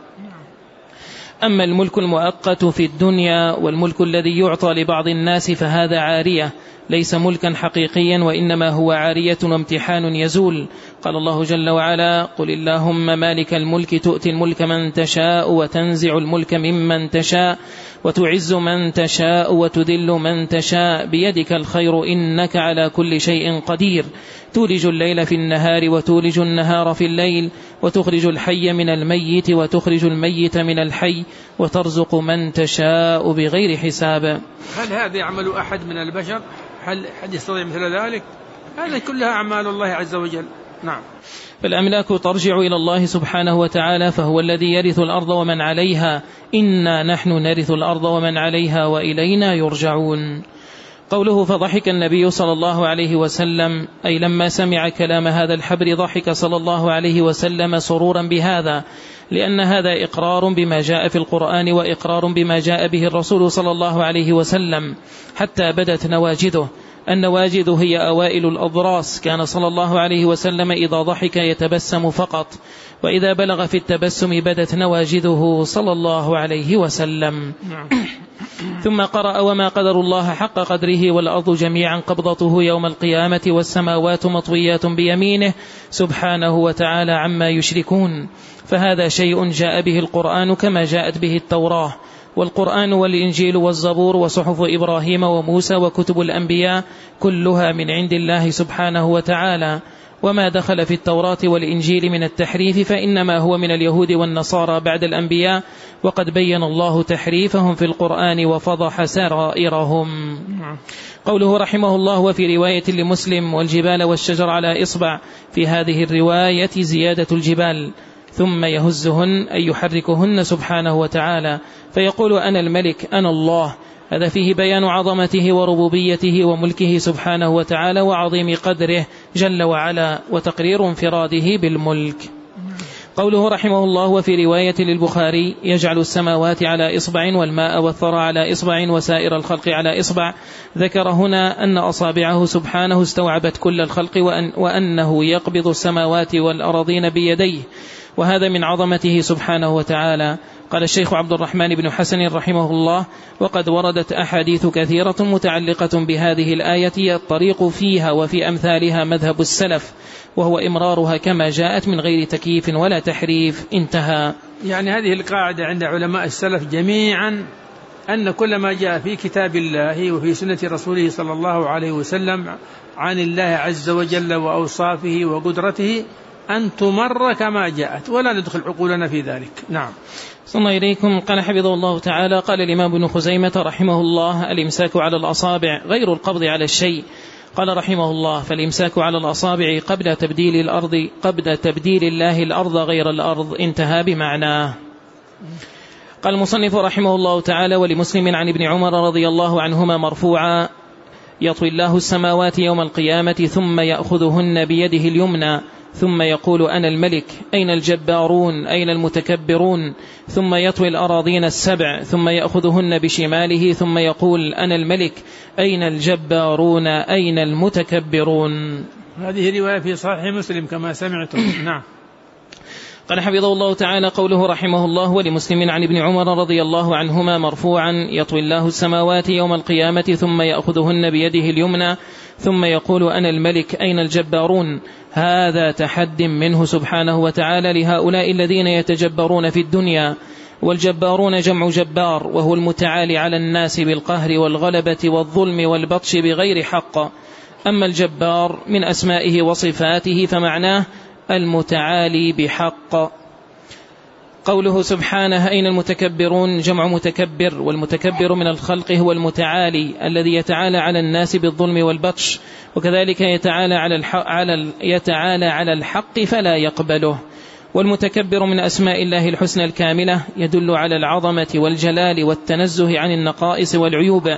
أما الملك المؤقت في الدنيا والملك الذي يعطى لبعض الناس فهذا عارية، ليس ملكا حقيقيا، وإنما هو عارية وامتحان يزول. قال الله جل وعلا: قل اللهم مالك الملك تؤتي الملك من تشاء وتنزع الملك ممن تشاء وتعز من تشاء وتذل من تشاء بيدك الخير إنك على كل شيء قدير، تولج الليل في النهار وتولج النهار في الليل، وتخرج الحي من الميت وتخرج الميت من الحي، وترزق من تشاء بغير حساب. هل هذا يعمل أحد من البشر؟ هل أحد يستطيع مثل ذلك؟ هذه كلها أعمال الله عز وجل. نعم. فالأملاك ترجع إلى الله سبحانه وتعالى، فهو الذي يرث الأرض ومن عليها، إنا نحن نرث الأرض ومن عليها وإلينا يرجعون. قوله: فضحك النبي صلى الله عليه وسلم، أي لما سمع كلام هذا الحبر ضحك صلى الله عليه وسلم سرورا بهذا، لأن هذا إقرار بما جاء في القرآن وإقرار بما جاء به الرسول صلى الله عليه وسلم، حتى بدت نواجذه. النواجذ هي أوائل الأضراس. كان صلى الله عليه وسلم إذا ضحك يتبسم فقط، وإذا بلغ في التبسم بدت نواجذه صلى الله عليه وسلم. ثم قرأ: وما قدر الله حق قدره والأرض جميعا قبضته يوم القيامة والسماوات مطويات بيمينه سبحانه وتعالى عما يشركون. فهذا شيء جاء به القرآن كما جاءت به التوراة، والقرآن والإنجيل والزبور وصحف إبراهيم وموسى وكتب الأنبياء كلها من عند الله سبحانه وتعالى. وما دخل في التوراة والإنجيل من التحريف فإنما هو من اليهود والنصارى بعد الأنبياء، وقد بين الله تحريفهم في القرآن وفضح سرائرهم. قوله رحمه الله: وفي رواية لمسلم: والجبال والشجر على إصبع. في هذه الرواية زيادة الجبال، ثم يهزهن أي يحركهن سبحانه وتعالى، فيقول: أنا الملك، أنا الله. هذا فيه بيان عظمته وربوبيته وملكه سبحانه وتعالى وعظيم قدره جل وعلا، وتقرير انفراده بالملك. قوله رحمه الله: وفي رواية للبخاري: يجعل السماوات على إصبع والماء والثرى على إصبع وسائر الخلق على إصبع. ذكر هنا أن أصابعه سبحانه استوعبت كل الخلق، وأنه يقبض السماوات والأراضين بيديه، وهذا من عظمته سبحانه وتعالى. قال الشيخ عبد الرحمن بن حسن رحمه الله: وقد وردت أحاديث كثيرة متعلقة بهذه الآية الطريق فيها وفي أمثالها مذهب السلف، وهو إمرارها كما جاءت من غير تكييف ولا تحريف. انتهى. يعني هذه القاعدة عند علماء السلف جميعا أن كل ما جاء في كتاب الله وفي سنة رسوله صلى الله عليه وسلم عن الله عز وجل وأوصافه وقدرته أن تمر كما جاءت ولا ندخل عقولنا في ذلك. نعم. صلى إليكم. قال حفظه الله تعالى: قال الإمام ابن خزيمة رحمه الله: الإمساك على الأصابع غير القبض على الشيء. قال رحمه الله: فالإمساك على الأصابع قبل تبديل الله الأرض غير الأرض. انتهى بمعناه. قال المصنف رحمه الله تعالى: ولمسلم عن ابن عمر رضي الله عنهما مرفوعا: يطوي الله السماوات يوم القيامة ثم يأخذهن بيده اليمنى ثم يقول: أنا الملك، أين الجبارون، أين المتكبرون؟ ثم يطوي الأراضين السبع ثم يأخذهن بشماله ثم يقول: أنا الملك، أين الجبارون، أين المتكبرون. هذه رواية في صحيح مسلم كما سمعتم. نعم. قال حفظه الله تعالى: قوله رحمه الله: ولمسلم عن ابن عمر رضي الله عنهما مرفوعا: يطوي الله السماوات يوم القيامة ثم يأخذهن بيده اليمنى ثم يقول: أنا الملك، أين الجبارون. هذا تحد منه سبحانه وتعالى لهؤلاء الذين يتجبرون في الدنيا. والجبارون جمع جبار، وهو المتعالي على الناس بالقهر والغلبة والظلم والبطش بغير حق. أما الجبار من أسمائه وصفاته فمعناه المتعالي بحق. قوله سبحانه: أين المتكبرون، جمع متكبر، والمتكبر من الخلق هو المتعالي الذي يتعالى على الناس بالظلم والبطش، وكذلك يتعالى على الحق فلا يقبله. والمتكبر من أسماء الله الحسنى الكاملة، يدل على العظمة والجلال والتنزه عن النقائص والعيوب،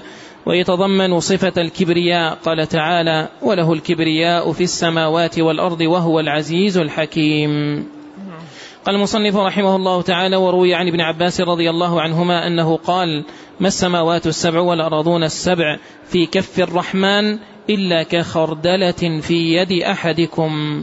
ويتضمن صفة الكبرياء. قال تعالى: وله الكبرياء في السماوات والأرض وهو العزيز الحكيم. قال المصنف رحمه الله تعالى: وروي عن ابن عباس رضي الله عنهما أنه قال: ما السماوات السبع والأرضون السبع في كف الرحمن إلا كخردلة في يد أحدكم.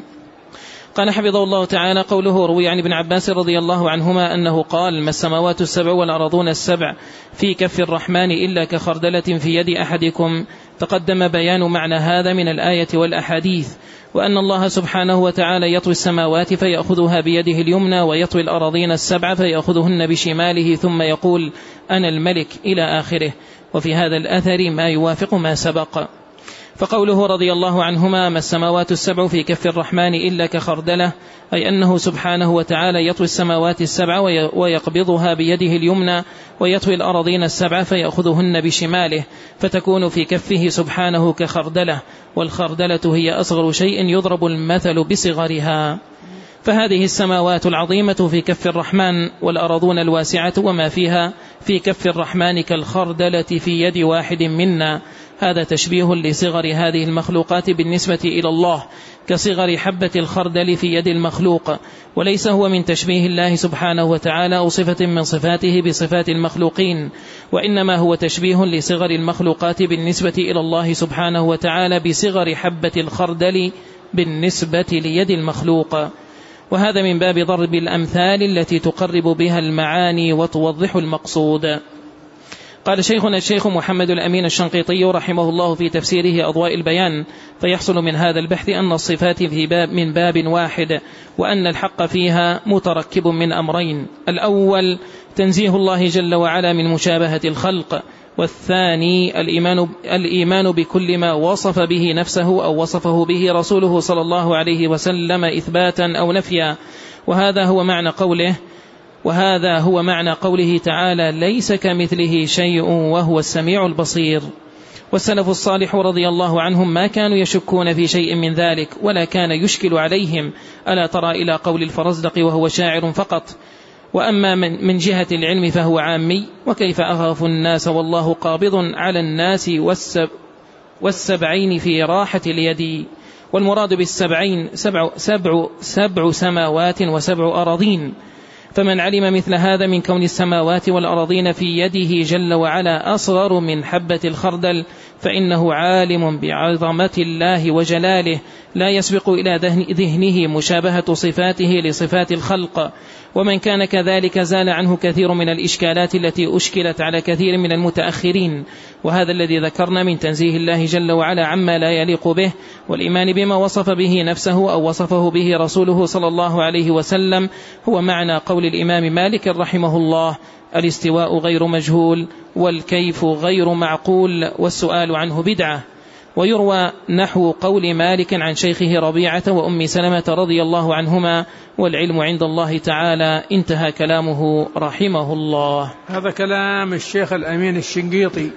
قال حفظه الله تعالى: قوله روي عن ابن عباس رضي الله عنهما أنه قال: ما السماوات السبع والأرضون السبع في كف الرحمن إلا كخردلة في يد أحدكم. تقدم بيان معنى هذا من الآية والأحاديث، وأن الله سبحانه وتعالى يطوي السماوات فيأخذها بيده اليمنى، ويطوي الأراضين السبع فيأخذهن بشماله ثم يقول: أنا الملك، إلى آخره. وفي هذا الأثر ما يوافق ما سبق. فقوله رضي الله عنهما: ما السماوات السبع في كف الرحمن إلا كخردلة، أي أنه سبحانه وتعالى يطوي السماوات السبع ويقبضها بيده اليمنى، ويطوي الأراضين السبع فيأخذهن بشماله، فتكون في كفه سبحانه كخردلة، والخردلة هي أصغر شيء يضرب المثل بصغرها. فهذه السماوات العظيمة في كف الرحمن، والأرضون الواسعة وما فيها في كف الرحمن كالخردلة في يد واحد منا. هذا تشبيه لصغر هذه المخلوقات بالنسبة إلى الله كصغر حبة الخردل في يد المخلوق، وليس هو من تشبيه الله سبحانه وتعالى أو صفة من صفاته بصفات المخلوقين، وإنما هو تشبيه لصغر المخلوقات بالنسبة إلى الله سبحانه وتعالى بصغر حبة الخردل بالنسبة ليد المخلوق. وهذا من باب ضرب الأمثال التي تقرب بها المعاني وتوضح المقصود. قال شيخنا الشيخ محمد الأمين الشنقيطي رحمه الله في تفسيره أضواء البيان: فيحصل من هذا البحث أن الصفات من باب واحد، وأن الحق فيها متركب من أمرين: الأول تنزيه الله جل وعلا من مشابهة الخلق، والثاني الإيمان بكل ما وصف به نفسه أو وصفه به رسوله صلى الله عليه وسلم إثباتا أو نفيا. وهذا هو معنى قوله تعالى: ليس كمثله شيء وهو السميع البصير. والسلف الصالح رضي الله عنهم ما كانوا يشكون في شيء من ذلك، ولا كان يشكل عليهم. ألا ترى إلى قول الفرزدق وهو شاعر فقط. وأما من جهة العلم فهو عامي: وكيف أخاف الناس والله قابض على الناس والسبعين في راحة اليد. والمراد بالسبعين سبع سماوات وسبع أراضين. فمن علم مثل هذا من كون السماوات والأراضين في يده جل وعلا أصغر من حبة الخردل، فإنه عالم بعظمة الله وجلاله، لا يسبق إلى ذهنه مشابهة صفاته لصفات الخلق. ومن كان كذلك زال عنه كثير من الإشكالات التي أشكلت على كثير من المتأخرين. وهذا الذي ذكرنا من تنزيه الله جل وعلا عما لا يليق به، والإيمان بما وصف به نفسه أو وصفه به رسوله صلى الله عليه وسلم، هو معنى قول الإمام مالك رحمه الله: الاستواء غير مجهول، والكيف غير معقول، والسؤال عنه بدعة. ويروى نحو قول مالك عن شيخه ربيعة وأم سلمة رضي الله عنهما: والعلم عند الله تعالى. انتهى كلامه رحمه الله. هذا كلام الشيخ الأمين الشنقيطي،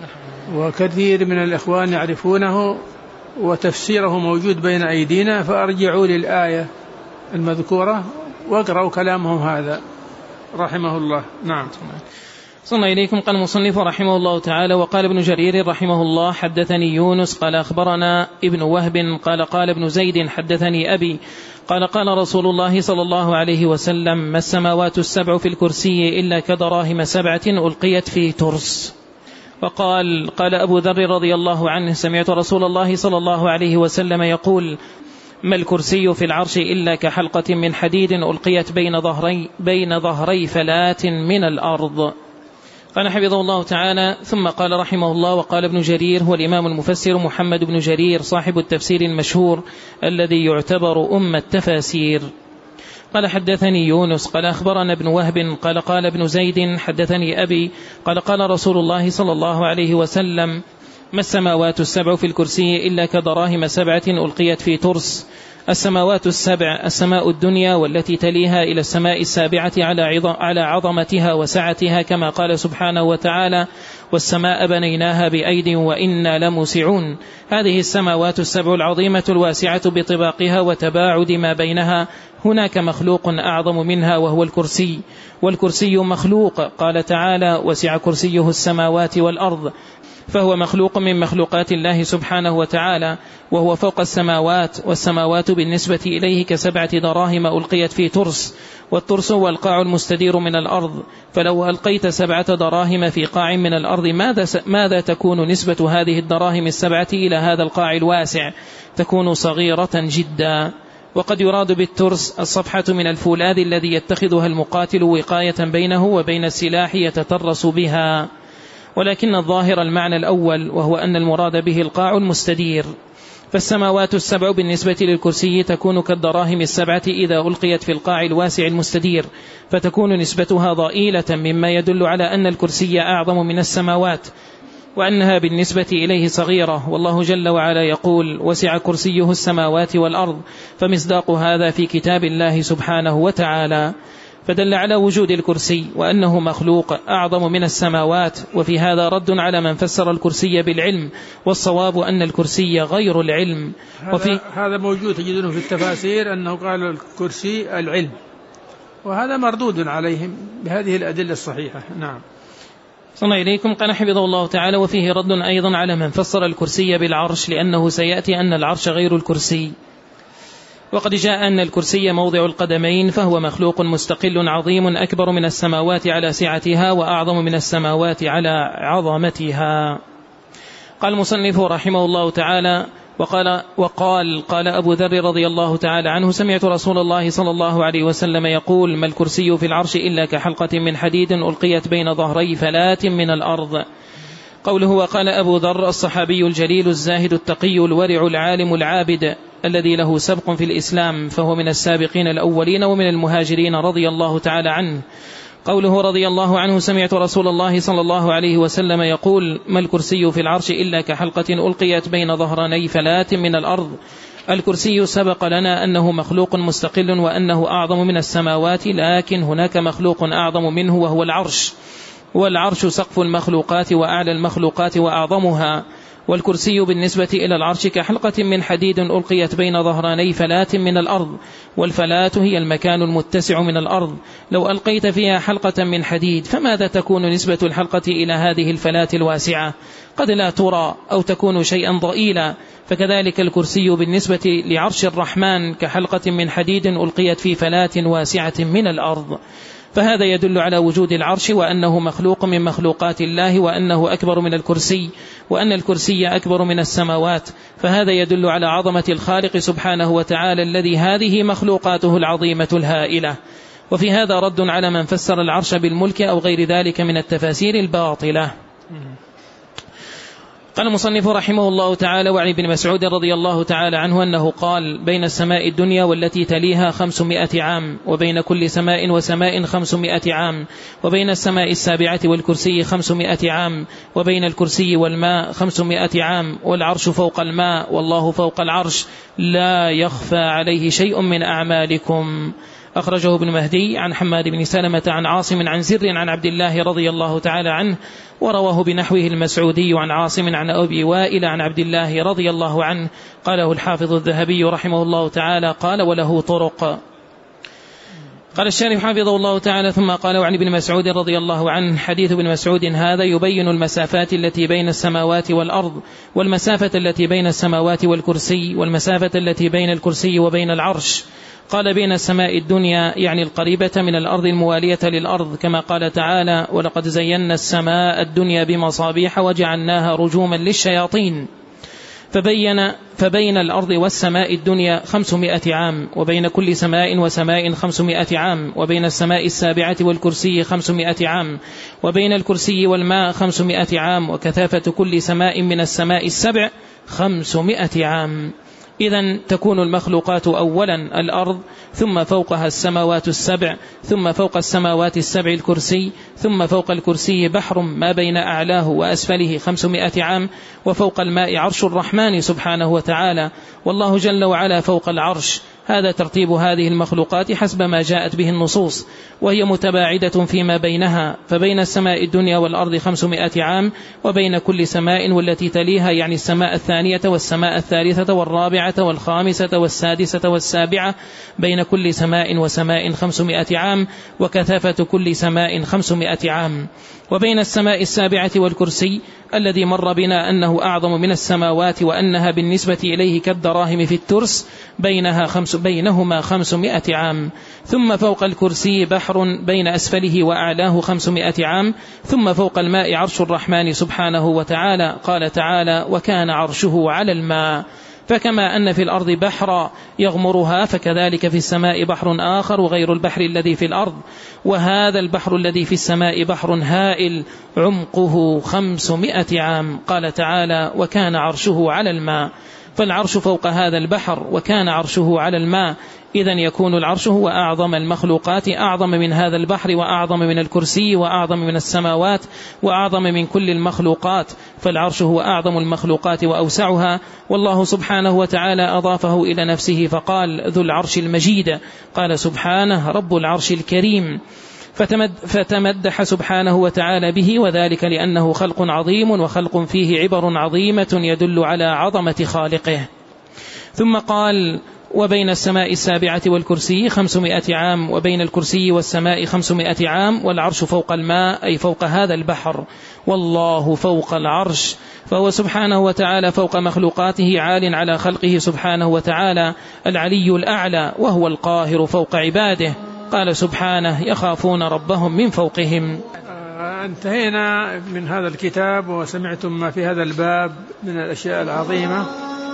وكثير من الإخوان يعرفونه، وتفسيره موجود بين أيدينا، فأرجعوا للآية المذكورة واقرأوا كلامهم هذا رحمه الله. نعم. صلى إليكم. قال المصنف رحمه الله تعالى: وقال ابن جرير رحمه الله: حدثني يونس قال أخبرنا ابن وهب قال ابن زيد حدثني أبي قال رسول الله صلى الله عليه وسلم: ما السماوات السبع في الكرسي إلا كدراهم 7 ألقيت في ترس. وقال أبو ذر رضي الله عنه: سمعت رسول الله صلى الله عليه وسلم يقول: ما الكرسي في العرش إلا كحلقة من حديد ألقيت بين ظهري فلات من الأرض. قال حفظه الله تعالى: ثم قال رحمه الله: وقال ابن جرير هو الإمام المفسر محمد بن جرير صاحب التفسير المشهور الذي يعتبر أم التفاسير. قال حدثني يونس قال أخبرنا ابن وهب قال ابن زيد حدثني أبي قال رسول الله صلى الله عليه وسلم: ما السماوات السبع في الكرسي إلا كدراهم 7 ألقيت في ترس. السماوات السبع: السماء الدنيا والتي تليها إلى السماء السابعة على عظمتها وسعتها، كما قال سبحانه وتعالى: والسماء بنيناها بأيد وإنا لموسعون. هذه السماوات السبع العظيمة الواسعة بطباقها وتباعد ما بينها. هناك مخلوق أعظم منها وهو الكرسي، والكرسي مخلوق. قال تعالى: وسع كرسيه السماوات والأرض، فهو مخلوق من مخلوقات الله سبحانه وتعالى، وهو فوق السماوات، والسماوات بالنسبة إليه ك7 دراهم ألقيت في ترس، والترس هو القاع المستدير من الأرض. فلو ألقيت 7 دراهم في قاع من الأرض ماذا تكون نسبة هذه الدراهم 7 إلى هذا القاع الواسع؟ تكون صغيرة جدا. وقد يراد بالترس الصفحة من الفولاذ الذي يتخذها المقاتل وقاية بينه وبين السلاح يتترس بها، ولكن الظاهر المعنى الأول، وهو أن المراد به القاع المستدير. فالسماوات السبع بالنسبة للكرسي تكون كالدراهم 7 إذا ألقيت في القاع الواسع المستدير، فتكون نسبتها ضئيلة، مما يدل على أن الكرسي أعظم من السماوات، وأنها بالنسبة إليه صغيرة. والله جل وعلا يقول: وسع كرسيه السماوات والأرض، فمصداق هذا في كتاب الله سبحانه وتعالى، فدل على وجود الكرسي وأنه مخلوق أعظم من السماوات. وفي هذا رد على من فسر الكرسي بالعلم، والصواب أن الكرسي غير العلم. هذا موجود تجدونه في التفاسير أنه قال الكرسي العلم، وهذا مردود عليهم بهذه الأدلة الصحيحة. نعم. صلى إليكم. قال حفظه الله تعالى: وفيه رد أيضا على من فسر الكرسي بالعرش، لأنه سيأتي أن العرش غير الكرسي. وقد جاء أن الكرسي موضع القدمين، فهو مخلوق مستقل عظيم أكبر من السماوات على سعتها، وأعظم من السماوات على عظمتها. قال المصنف رحمه الله تعالى: قال أبو ذر رضي الله تعالى عنه: سمعت رسول الله صلى الله عليه وسلم يقول: ما الكرسي في العرش إلا كحلقة من حديد ألقيت بين ظهري فلات من الأرض. قوله وقال أبو ذر الصحابي الجليل الزاهد التقي الورع العالم العابد الذي له سبق في الإسلام، فهو من السابقين الأولين ومن المهاجرين رضي الله تعالى عنه. قوله رضي الله عنه: سمعت رسول الله صلى الله عليه وسلم يقول: ما الكرسي في العرش إلا كحلقة ألقيت بين ظهراني فلات من الأرض. الكرسي سبق لنا أنه مخلوق مستقل، وأنه أعظم من السماوات، لكن هناك مخلوق أعظم منه وهو العرش، والعرش سقف المخلوقات وأعلى المخلوقات وأعظمها. والكرسي بالنسبة إلى العرش كحلقة من حديد ألقيت بين ظهراني فلات من الأرض، والفلات هي المكان المتسع من الأرض. لو ألقيت فيها حلقة من حديد فماذا تكون نسبة الحلقة إلى هذه الفلات الواسعة؟ قد لا ترى أو تكون شيئا ضئيلا. فكذلك الكرسي بالنسبة لعرش الرحمن كحلقة من حديد ألقيت في فلات واسعة من الأرض. فهذا يدل على وجود العرش، وأنه مخلوق من مخلوقات الله، وأنه أكبر من الكرسي، وأن الكرسي أكبر من السماوات. فهذا يدل على عظمة الخالق سبحانه وتعالى الذي هذه مخلوقاته العظيمة الهائلة. وفي هذا رد على من فسر العرش بالملك أو غير ذلك من التفاسير الباطلة. قال المصنف رحمه الله تعالى: وعن ابن مسعود رضي الله تعالى عنه أنه قال: بين السماء الدنيا والتي تليها 500 عام، وبين كل سماء وسماء 500 عام، وبين السماء السابعة والكرسي 500 عام، وبين الكرسي والماء 500 عام، والعرش فوق الماء، والله فوق العرش، لا يخفى عليه شيء من أعمالكم. أخرجه ابن مهدي عن حماد بن سلمة عن عاصم عن زر عن عبد الله رضي الله تعالى عنه، ورواه بنحوه المسعودي عن عاصم عن أبي وائل عن عبد الله رضي الله عنه. قاله الحافظ الذهبي رحمه الله تعالى قال: وله طرق. قال الشارح حفظه الله تعالى: ثم قال: وعن ابن مسعود رضي الله عنه: حديث ابن مسعود هذا يبين المسافات التي بين السماوات والأرض، والمسافة التي بين السماوات والكرسي، والمسافة التي بين الكرسي وبين العرش. قال: بين السماء الدنيا يعني القريبة من الأرض الموالية للأرض، كما قال تعالى: ولقد زينا السماء الدنيا بمصابيح وجعلناها رجوما للشياطين. فبين الأرض والسماء الدنيا 500 عام، وبين كل سماء وسماء 500 عام، وبين السماء السابعة والكرسي 500 عام، وبين الكرسي والماء 500 عام، وكثافة كل سماء من السماء السبع 500 عام. إذن تكون المخلوقات أولا الأرض، ثم فوقها السماوات السبع، ثم فوق السماوات السبع الكرسي، ثم فوق الكرسي بحر ما بين أعلاه وأسفله 500 عام، وفوق الماء عرش الرحمن سبحانه وتعالى، والله جل وعلا فوق العرش. هذا ترتيب هذه المخلوقات حسب ما جاءت به النصوص، وهي متباعدة فيما بينها، فبين السماء الدنيا والأرض 500 عام، وبين كل سماء والتي تليها يعني السماء الثانية والسماء الثالثة والرابعة والخامسة والسادسة والسابعة، بين كل سماء وسماء 500 عام، وكثافة كل سماء 500 عام. وبين السماء السابعة والكرسي الذي مر بنا أنه أعظم من السماوات، وأنها بالنسبة إليه كالدراهم في الترس، بينهما 500 عام. ثم فوق الكرسي بحر بين أسفله وأعلاه 500 عام. ثم فوق الماء عرش الرحمن سبحانه وتعالى. قال تعالى: وكان عرشه على الماء. فكما أن في الأرض بحر يغمرها، فكذلك في السماء بحر آخر غير البحر الذي في الأرض، وهذا البحر الذي في السماء بحر هائل عمقه 500 عام. قال تعالى: وكان عرشه على الماء. فالعرش فوق هذا البحر، وكان عرشه على الماء. إذن يكون العرش هو أعظم المخلوقات، أعظم من هذا البحر، وأعظم من الكرسي، وأعظم من السماوات، وأعظم من كل المخلوقات. فالعرش هو أعظم المخلوقات وأوسعها، والله سبحانه وتعالى أضافه إلى نفسه فقال: ذو العرش المجيد. قال سبحانه: رب العرش الكريم. فتمدح سبحانه وتعالى به، وذلك لأنه خلق عظيم، وخلق فيه عبر عظيمة يدل على عظمة خالقه. ثم قال: وبين السماء السابعة والكرسي 500 عام، وبين الكرسي والسماء 500 عام، والعرش فوق الماء أي فوق هذا البحر، والله فوق العرش. فهو سبحانه وتعالى فوق مخلوقاته، عال على خلقه سبحانه وتعالى، العلي الأعلى، وهو القاهر فوق عباده. قال سبحانه: يخافون ربهم من فوقهم. انتهينا من هذا الكتاب، وسمعتم ما في هذا الباب من الأشياء العظيمة.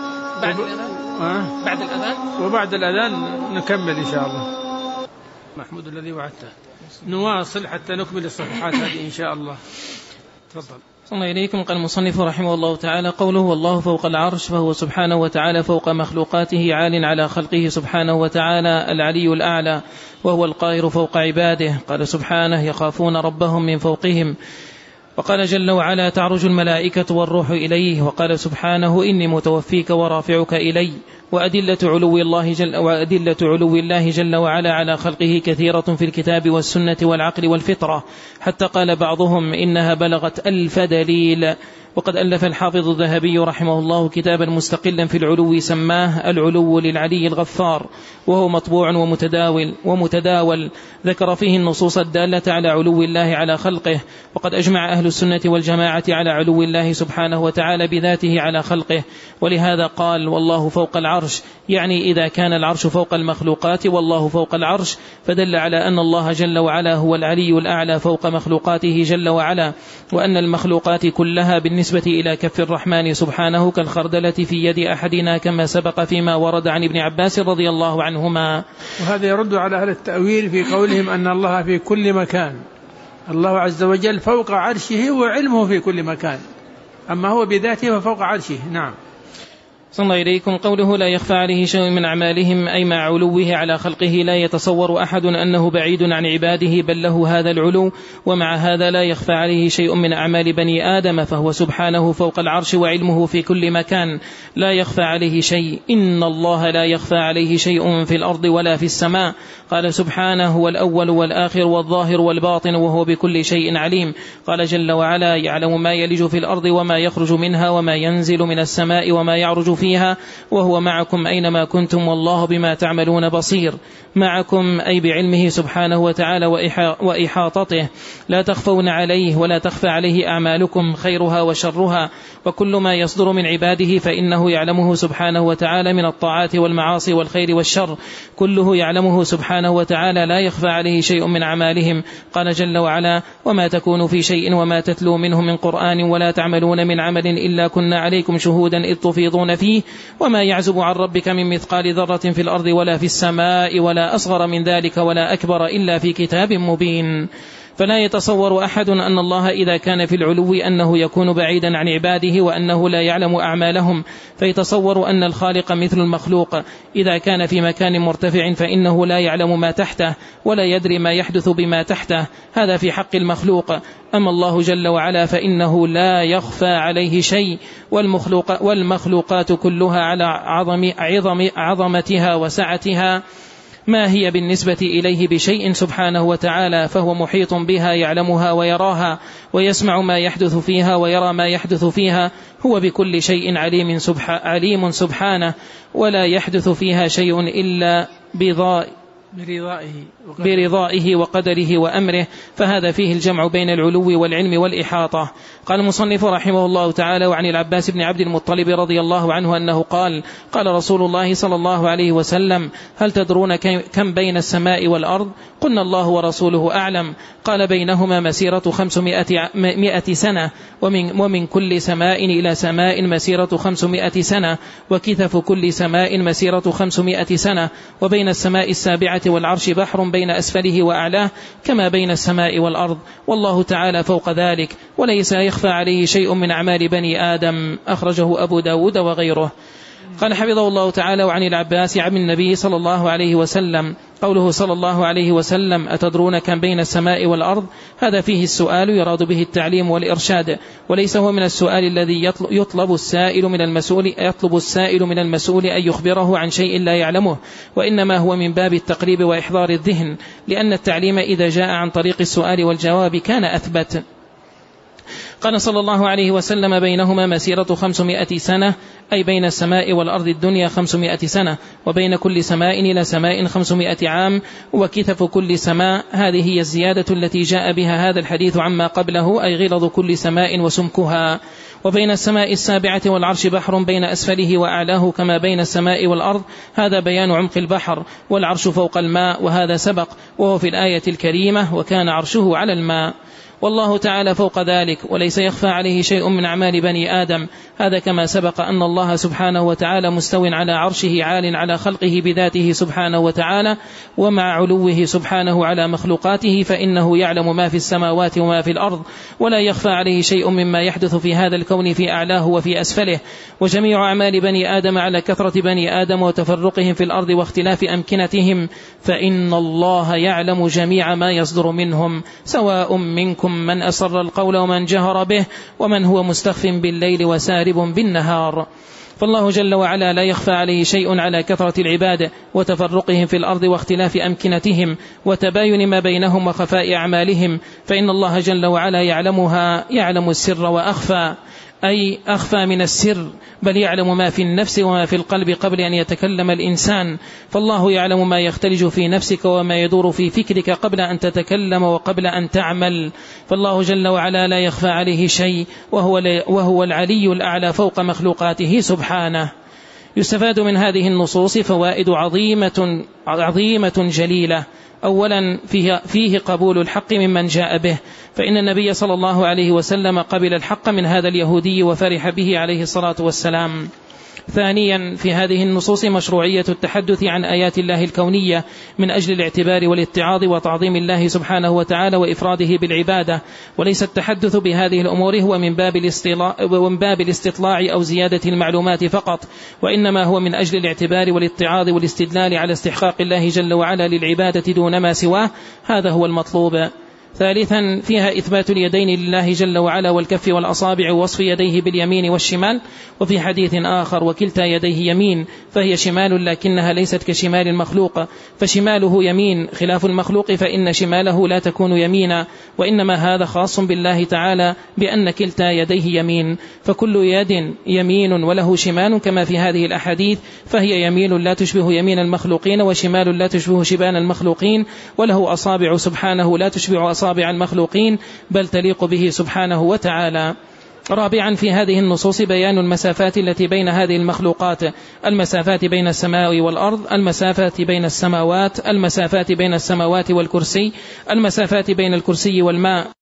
بعد الأذان وبعد الأذان نكمل إن شاء الله. محمود الذي وعدته نواصل حتى نكمل الصفحات هذه إن شاء الله. تفضل. صلى الله إليكم. قال المصنف رحمه الله تعالى: قوله والله فوق العرش، فهو سبحانه وتعالى فوق مخلوقاته، عال على خلقه سبحانه وتعالى، العلي الأعلى، وهو القاهر فوق عباده. قال سبحانه: يخافون ربهم من فوقهم. وقال جل وعلا: تعرج الملائكة والروح إليه. وقال سبحانه: إني متوفيك ورافعك إلي. وأدلة علو الله جل وعلا على خلقه كثيرة في الكتاب والسنة والعقل والفطرة، حتى قال بعضهم إنها بلغت 1000 دليل. وقد ألف الحافظ الذهبي رحمه الله كتابا مستقلا في العلو سماه العلو للعلي الغفار، وهو مطبوع ومتداول، ذكر فيه النصوص الدالة على علو الله على خلقه. وقد أجمع أهل السنة والجماعة على علو الله سبحانه وتعالى بذاته على خلقه، ولهذا قال: والله فوق العرش، يعني إذا كان العرش فوق المخلوقات والله فوق العرش، فدل على أن الله جل وعلا هو العلي الأعلى فوق مخلوقاته جل وعلا، وأن المخلوقات كلها بالنسبة إلى كف الرحمن سبحانه كالخردلة في يد أحدنا، كما سبق فيما ورد عن ابن عباس رضي الله عنهما. وهذا يرد على أهل التأويل في قولهم أن الله في كل مكان. الله عز وجل فوق عرشه وعلمه في كل مكان، أما هو بذاته ففوق عرشه. نعم. صلى الله إليكم. قوله لا يخفى عليه شيء من أعمالهم أي مع علوه على خلقه لا يتصور أحد أنه بعيد عن عباده، بل له هذا العلو، ومع هذا لا يخفى عليه شيء من أعمال بني آدم، فهو سبحانه فوق العرش وعلمه في كل مكان، لا يخفى عليه شيء. إن الله لا يخفى عليه شيء في الأرض ولا في السماء. قال سبحانه هو الأول والآخر والظاهر والباطن وهو بكل شيء عليم. قال جل وعلا يعلم ما يلج في الأرض وما يخرج منها وما ينزل من السماء وما يعرج فيها وهو معكم أينما كنتم والله بما تعملون بصير. معكم أي بعلمه سبحانه وتعالى وإحاطته، لا تخفون عليه ولا تخفى عليه أعمالكم خيرها وشرها، وكل ما يصدر من عباده فإنه يعلمه سبحانه وتعالى من الطاعات والمعاصي والخير والشر، كله يعلمه سبحانه وتعالى لا يخفى عليه شيء من أعمالهم. قال جل وعلا وما تكون في شيء وما تتلو منه من قرآن ولا تعملون من عمل إلا كنا عليكم شهودا إذ تفيضون فيه وما يعزب عن ربك من مثقال ذرة في الأرض ولا في السماء ولا أصغر من ذلك ولا أكبر إلا في كتاب مبين. فلا يتصور أحد أن الله إذا كان في العلو أنه يكون بعيدا عن عباده وأنه لا يعلم أعمالهم، فيتصور أن الخالق مثل المخلوق إذا كان في مكان مرتفع فإنه لا يعلم ما تحته ولا يدري ما يحدث بما تحته، هذا في حق المخلوق. أما الله جل وعلا فإنه لا يخفى عليه شيء، والمخلوقات كلها على عظمتها وسعتها ما هي بالنسبة إليه بشيء سبحانه وتعالى، فهو محيط بها يعلمها ويراها ويسمع ما يحدث فيها ويرى ما يحدث فيها، هو بكل شيء عليم سبحانه، ولا يحدث فيها شيء إلا برضائه وقدره وأمره، فهذا فيه الجمع بين العلو والعلم والإحاطة. قال المصنف رحمه الله تعالى وعن العباس بن عبد المطلب رضي الله عنه أنه قال قال رسول الله صلى الله عليه وسلم هل تدرون كم بين السماء والأرض؟ قلنا الله ورسوله أعلم. قال بينهما مسيرة 500 سنة، ومن كل سماء إلى سماء مسيرة 500 سنة، وكثف كل سماء مسيرة 500 سنة، وبين السماء السابعة والعرش بحر بين أسفله وأعلاه كما بين السماء والأرض، والله تعالى فوق ذلك وليس يخفى عليه شيء من أعمال بني آدم. أخرجه أبو داود وغيره. قال حفظه الله تعالى وعن العباس عن النبي صلى الله عليه وسلم قوله صلى الله عليه وسلم أتدرون كم بين السماء والأرض؟ هذا فيه السؤال يراد به التعليم والإرشاد، وليس هو من السؤال الذي يطلب السائل من المسؤول أن يخبره عن شيء لا يعلمه، وإنما هو من باب التقريب وإحضار الذهن، لأن التعليم إذا جاء عن طريق السؤال والجواب كان أثبت. قال صلى الله عليه وسلم بينهما مسيرة 500 سنة، أي بين السماء والأرض الدنيا 500 سنة، وبين كل سماء إلى سماء 500 عام، وكثف كل سماء. هذه هي الزيادة التي جاء بها هذا الحديث عما قبله، أي غلظ كل سماء وسمكها. وبين السماء السابعة والعرش بحر بين أسفله وأعلاه كما بين السماء والأرض، هذا بيان عمق البحر، والعرش فوق الماء، وهذا سبق وهو في الآية الكريمة وكان عرشه على الماء. والله تعالى فوق ذلك وليس يخفى عليه شيء من أعمال بني آدم، هذا كما سبق أن الله سبحانه وتعالى مستو على عرشه عال على خلقه بذاته سبحانه وتعالى، ومع علوه سبحانه على مخلوقاته فإنه يعلم ما في السماوات وما في الأرض، ولا يخفى عليه شيء مما يحدث في هذا الكون في أعلاه وفي أسفله. وجميع أعمال بني آدم على كثرة بني آدم وتفرقهم في الأرض واختلاف أمكنتهم، فإن الله يعلم جميع ما يصدر منهم، سواء منكم من أسر القول ومن جهر به ومن هو مستخف بالليل وسارب بالنهار. فالله جل وعلا لا يخفى عليه شيء على كثرة العباد وتفرقهم في الأرض واختلاف أمكنتهم وتباين ما بينهم وخفاء أعمالهم، فإن الله جل وعلا يعلم السر وأخفى، أي أخفى من السر، بل يعلم ما في النفس وما في القلب قبل أن يتكلم الإنسان. فالله يعلم ما يختلج في نفسك وما يدور في فكرك قبل أن وقبل أن تعمل. فالله جل وعلا لا يخفى عليه شيء، وهو العلي الأعلى فوق مخلوقاته سبحانه. يستفاد من هذه النصوص فوائد عظيمة جليلة. أولا فيه قبول الحق ممن جاء به، فإن النبي صلى الله عليه وسلم قبل الحق من هذا اليهودي وفرح به عليه الصلاة والسلام. ثانيا، في هذه النصوص مشروعية التحدث عن آيات الله الكونية من أجل الاعتبار والاتعاظ وتعظيم الله سبحانه وتعالى وإفراده بالعبادة، وليس التحدث بهذه الأمور هو من باب الاستطلاع أو زيادة المعلومات فقط، وإنما هو من أجل الاعتبار والاتعاظ والاستدلال على استحقاق الله جل وعلا للعبادة دون ما سواه، هذا هو المطلوب. ثالثا، فيها إثبات اليدين لله جل وعلا والكف والأصابع ووصف يديه باليمين والشمال. وفي حديث آخر: وكلتا يديه يمين، فهي شمال لكنها ليست كشمال المخلوق، فشماله يمين خلاف المخلوق فإن شماله لا تكون يمينا، وإنما هذا خاص بالله تعالى بأن كلتا يديه يمين، فكل يد يمين وله شمال كما في هذه الأحاديث، فهي يمين لا تشبه يمين المخلوقين وشمال لا تشبه شمال المخلوقين، وله أصابع سبحانه لا تشبه أصابع المخلوقين بل تليق به سبحانه وتعالى. رابعا، في هذه النصوص بيان المسافات التي بين هذه المخلوقات: المسافات بين السماء والأرض، المسافات بين السماوات، المسافات بين السماوات والكرسي، المسافات بين الكرسي والماء.